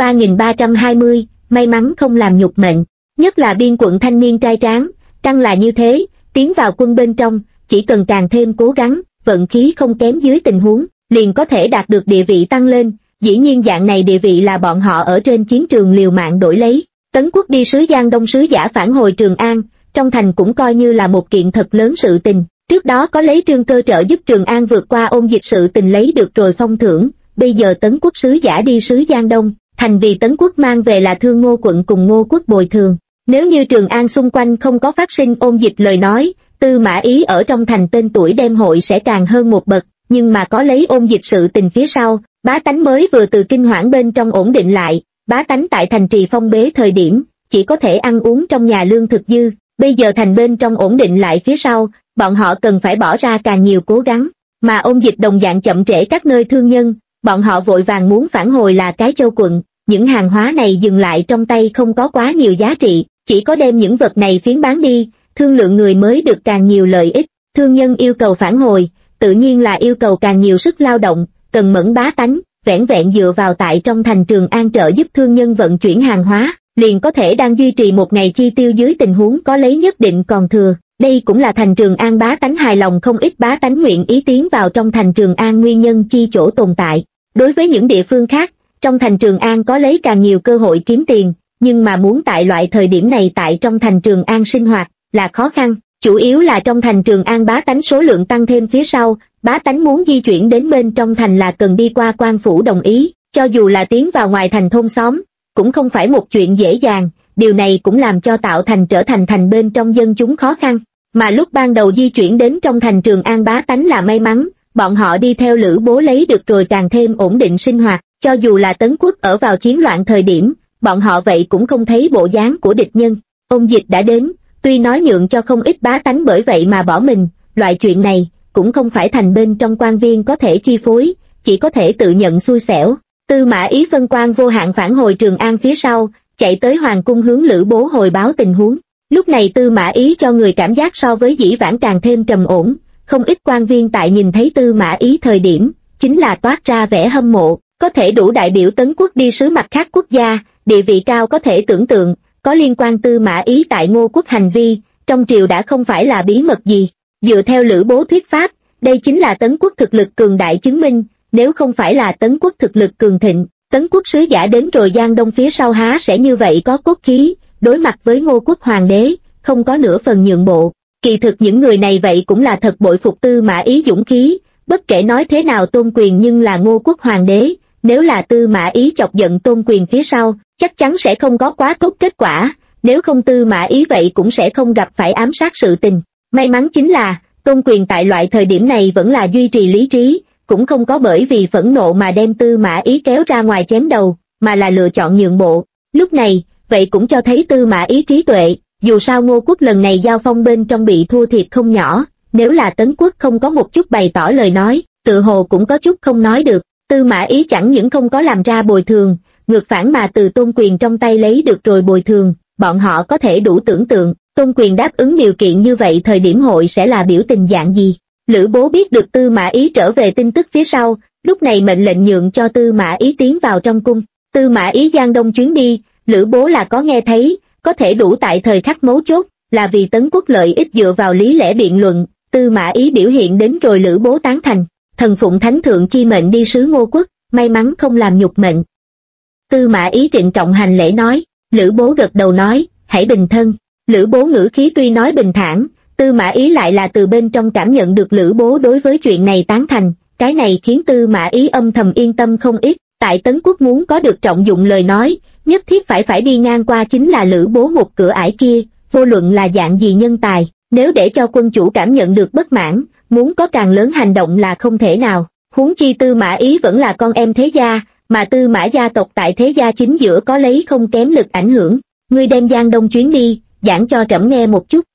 3320, may mắn không làm nhục mệnh. Nhất là biên quận thanh niên trai tráng, căn là như thế, tiến vào quân bên trong, chỉ cần càng thêm cố gắng, vận khí không kém dưới tình huống, liền có thể đạt được địa vị tăng lên. Dĩ nhiên dạng này địa vị là bọn họ ở trên chiến trường liều mạng đổi lấy. Tấn Quốc đi sứ Giang Đông sứ giả phản hồi Trường An, trong thành cũng coi như là một kiện thật lớn sự tình. Trước đó có lấy Trương Cơ trợ giúp Trường An vượt qua ôn dịch sự tình lấy được rồi phong thưởng, bây giờ Tấn Quốc sứ giả đi sứ Giang Đông, thành vì Tấn Quốc mang về là Thương Ngô quận cùng Ngô quốc bồi thường. Nếu như Trường An xung quanh không có phát sinh ôn dịch lời nói, Tư Mã Ý ở trong thành tên tuổi đem hội sẽ càng hơn một bậc, nhưng mà có lấy ôn dịch sự tình phía sau, bá tánh mới vừa từ kinh hoảng bên trong ổn định lại, bá tánh tại thành trì phong bế thời điểm, chỉ có thể ăn uống trong nhà lương thực dư, bây giờ thành bên trong ổn định lại phía sau, bọn họ cần phải bỏ ra càng nhiều cố gắng, mà ôn dịch đồng dạng chậm trễ các nơi thương nhân, bọn họ vội vàng muốn phản hồi là Cái Châu quận, những hàng hóa này dừng lại trong tay không có quá nhiều giá trị, chỉ có đem những vật này phiến bán đi, thương lượng người mới được càng nhiều lợi ích, thương nhân yêu cầu phản hồi, tự nhiên là yêu cầu càng nhiều sức lao động, cần mẫn bá tánh, vẻn vẹn dựa vào tại trong thành Trường An trợ giúp thương nhân vận chuyển hàng hóa, liền có thể đang duy trì một ngày chi tiêu dưới tình huống có lấy nhất định còn thừa. Đây cũng là thành Trường An bá tánh hài lòng không ít bá tánh nguyện ý tiến vào trong thành Trường An nguyên nhân chi chỗ tồn tại. Đối với những địa phương khác, trong thành Trường An có lấy càng nhiều cơ hội kiếm tiền, nhưng mà muốn tại loại thời điểm này tại trong thành Trường An sinh hoạt là khó khăn, chủ yếu là trong thành Trường An bá tánh số lượng tăng thêm phía sau, bá tánh muốn di chuyển đến bên trong thành là cần đi qua quan phủ đồng ý, cho dù là tiến vào ngoài thành thôn xóm, cũng không phải một chuyện dễ dàng, điều này cũng làm cho tạo thành trở thành thành bên trong dân chúng khó khăn, mà lúc ban đầu di chuyển đến trong thành Trường An bá tánh là may mắn, bọn họ đi theo Lữ Bố lấy được rồi càng thêm ổn định sinh hoạt, cho dù là Tấn Quốc ở vào chiến loạn thời điểm, bọn họ vậy cũng không thấy bộ dáng của địch nhân. Ôn dịch đã đến, tuy nói nhượng cho không ít bá tánh bởi vậy mà bỏ mình, loại chuyện này cũng không phải thành bên trong quan viên có thể chi phối, chỉ có thể tự nhận xui xẻo. Tư Mã Ý phân quan vô hạn phản hồi Trường An phía sau, chạy tới hoàng cung hướng Lữ Bố hồi báo tình huống. Lúc này Tư Mã Ý cho người cảm giác so với dĩ vãng càng thêm trầm ổn, không ít quan viên tại nhìn thấy Tư Mã Ý thời điểm, chính là toát ra vẻ hâm mộ, có thể đủ đại biểu Tấn Quốc đi sứ mặt khác quốc gia, địa vị cao có thể tưởng tượng, có liên quan Tư Mã Ý tại Ngô quốc hành vi, trong triều đã không phải là bí mật gì. Dựa theo Lữ Bố thuyết pháp, đây chính là Tấn Quốc thực lực cường đại chứng minh, nếu không phải là Tấn Quốc thực lực cường thịnh, Tấn Quốc sứ giả đến rồi Giang Đông phía sau há sẽ như vậy có cốt khí, đối mặt với Ngô quốc hoàng đế, không có nửa phần nhượng bộ. Kỳ thực những người này vậy cũng là thật bội phục Tư Mã Ý dũng khí, bất kể nói thế nào Tôn Quyền nhưng là Ngô quốc hoàng đế, nếu là Tư Mã Ý chọc giận Tôn Quyền phía sau, chắc chắn sẽ không có quá tốt kết quả, nếu không Tư Mã Ý vậy cũng sẽ không gặp phải ám sát sự tình. May mắn chính là, Tôn Quyền tại loại thời điểm này vẫn là duy trì lý trí, cũng không có bởi vì phẫn nộ mà đem Tư Mã Ý kéo ra ngoài chém đầu, mà là lựa chọn nhượng bộ. Lúc này, vậy cũng cho thấy Tư Mã Ý trí tuệ, dù sao Ngô quốc lần này giao phong bên trong bị thua thiệt không nhỏ, nếu là Tấn Quốc không có một chút bày tỏ lời nói, tự hồ cũng có chút không nói được. Tư Mã Ý chẳng những không có làm ra bồi thường, ngược phản mà từ Tôn Quyền trong tay lấy được rồi bồi thường, bọn họ có thể đủ tưởng tượng, Tôn Quyền đáp ứng điều kiện như vậy thời điểm hội sẽ là biểu tình dạng gì. Lữ Bố biết được Tư Mã Ý trở về tin tức phía sau, lúc này mệnh lệnh nhượng cho Tư Mã Ý tiến vào trong cung. Tư Mã Ý Giang Đông chuyến đi, Lữ Bố là có nghe thấy, có thể đủ tại thời khắc mấu chốt, là vì Tấn Quốc lợi ích dựa vào lý lẽ biện luận, Tư Mã Ý biểu hiện đến rồi Lữ Bố tán thành, thần phụng thánh thượng chi mệnh đi sứ Ngô quốc, may mắn không làm nhục mệnh. Tư Mã Ý trịnh trọng hành lễ nói, Lữ Bố gật đầu nói, hãy bình thân. Lữ Bố ngữ khí tuy nói bình thản, Tư Mã Ý lại là từ bên trong cảm nhận được Lữ Bố đối với chuyện này tán thành, cái này khiến Tư Mã Ý âm thầm yên tâm không ít, tại Tấn Quốc muốn có được trọng dụng lời nói, nhất thiết phải đi ngang qua chính là Lữ Bố một cửa ải kia, vô luận là dạng gì nhân tài, nếu để cho quân chủ cảm nhận được bất mãn, muốn có càng lớn hành động là không thể nào, huống chi Tư Mã Ý vẫn là con em thế gia, mà Tư Mã gia tộc tại thế gia chính giữa có lấy không kém lực ảnh hưởng, ngươi đem Giang Đông chuyến đi, giảng cho trẫm nghe một chút.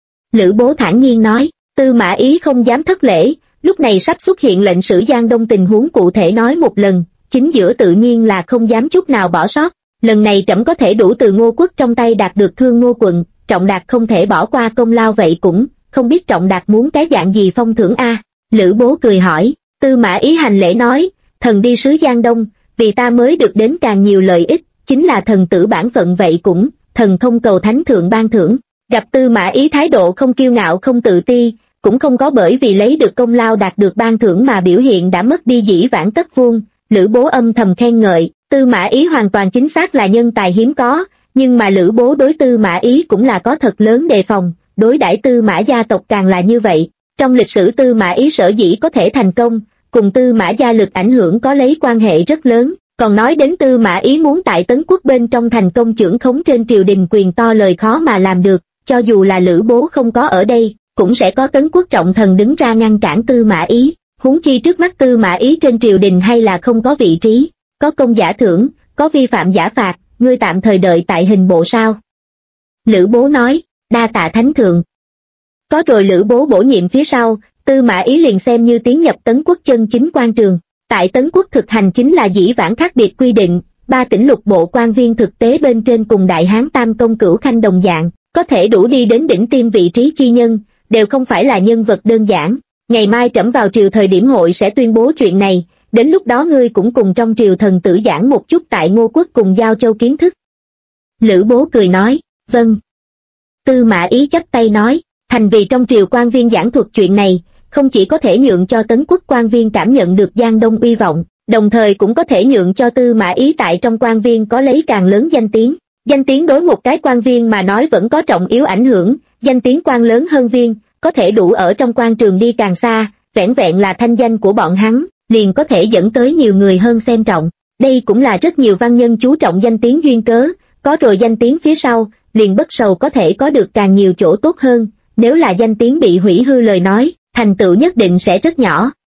Lữ Bố thản nhiên nói, Tư Mã Ý không dám thất lễ, lúc này sắp xuất hiện lệnh sử Giang Đông tình huống cụ thể nói một lần, chính giữa tự nhiên là không dám chút nào bỏ sót, lần này trẫm có thể đủ từ Ngô quốc trong tay đạt được Thương Ngô quận, Trọng Đạt không thể bỏ qua công lao vậy cũng, không biết Trọng Đạt muốn cái dạng gì phong thưởng a? Lữ Bố cười hỏi. Tư Mã Ý hành lễ nói, thần đi sứ Giang Đông, vì ta mới được đến càng nhiều lợi ích, chính là thần tử bản phận vậy cũng, thần không cầu thánh thượng ban thưởng. Gặp Tư Mã Ý thái độ không kiêu ngạo không tự ti, cũng không có bởi vì lấy được công lao đạt được ban thưởng mà biểu hiện đã mất đi dĩ vãng tất vuông. Lữ Bố âm thầm khen ngợi, Tư Mã Ý hoàn toàn chính xác là nhân tài hiếm có, nhưng mà Lữ Bố đối Tư Mã Ý cũng là có thật lớn đề phòng, đối đãi Tư Mã gia tộc càng là như vậy. Trong lịch sử Tư Mã Ý sở dĩ có thể thành công, cùng Tư Mã gia lực ảnh hưởng có lấy quan hệ rất lớn. Còn nói đến Tư Mã Ý muốn tại Tấn Quốc bên trong thành công chưởng khống trên triều đình quyền to lời khó mà làm được, cho dù là Lữ Bố không có ở đây, cũng sẽ có Tấn Quốc trọng thần đứng ra ngăn cản Tư Mã Ý. Huống chi trước mắt Tư Mã Ý trên triều đình hay là không có vị trí, có công giả thưởng, có vi phạm giả phạt, ngươi tạm thời đợi tại hình bộ sao? Lữ Bố nói, đa tạ thánh thượng. Có rồi Lữ Bố bổ nhiệm phía sau, Tư Mã Ý liền xem như tiến nhập Tấn Quốc chân chính quan trường. Tại Tấn Quốc thực hành chính là dĩ vãng khác biệt quy định, 3 tỉnh lục bộ quan viên thực tế bên trên cùng Đại Hán Tam Công Cửu Khanh đồng dạng, có thể đủ đi đến đỉnh tiêm vị trí chi nhân, đều không phải là nhân vật đơn giản. Ngày mai trẫm vào triều thời điểm hội sẽ tuyên bố chuyện này, đến lúc đó ngươi cũng cùng trong triều thần tử giảng một chút tại Ngô Quốc cùng Giao Châu kiến thức. Lữ Bố cười nói, vâng. Tư Mã Ý chắp tay nói, thành vì trong triều quan viên giảng thuật chuyện này, không chỉ có thể nhượng cho Tấn Quốc quan viên cảm nhận được Giang Đông uy vọng, đồng thời cũng có thể nhượng cho Tư Mã Ý tại trong quan viên có lấy càng lớn danh tiếng. Danh tiếng đối một cái quan viên mà nói vẫn có trọng yếu ảnh hưởng, danh tiếng quan lớn hơn viên, có thể đủ ở trong quan trường đi càng xa, vẻn vẹn là thanh danh của bọn hắn, liền có thể dẫn tới nhiều người hơn xem trọng. Đây cũng là rất nhiều văn nhân chú trọng danh tiếng duyên cớ, có rồi danh tiếng phía sau, liền bất sầu có thể có được càng nhiều chỗ tốt hơn, nếu là danh tiếng bị hủy hư lời nói, thành tựu nhất định sẽ rất nhỏ.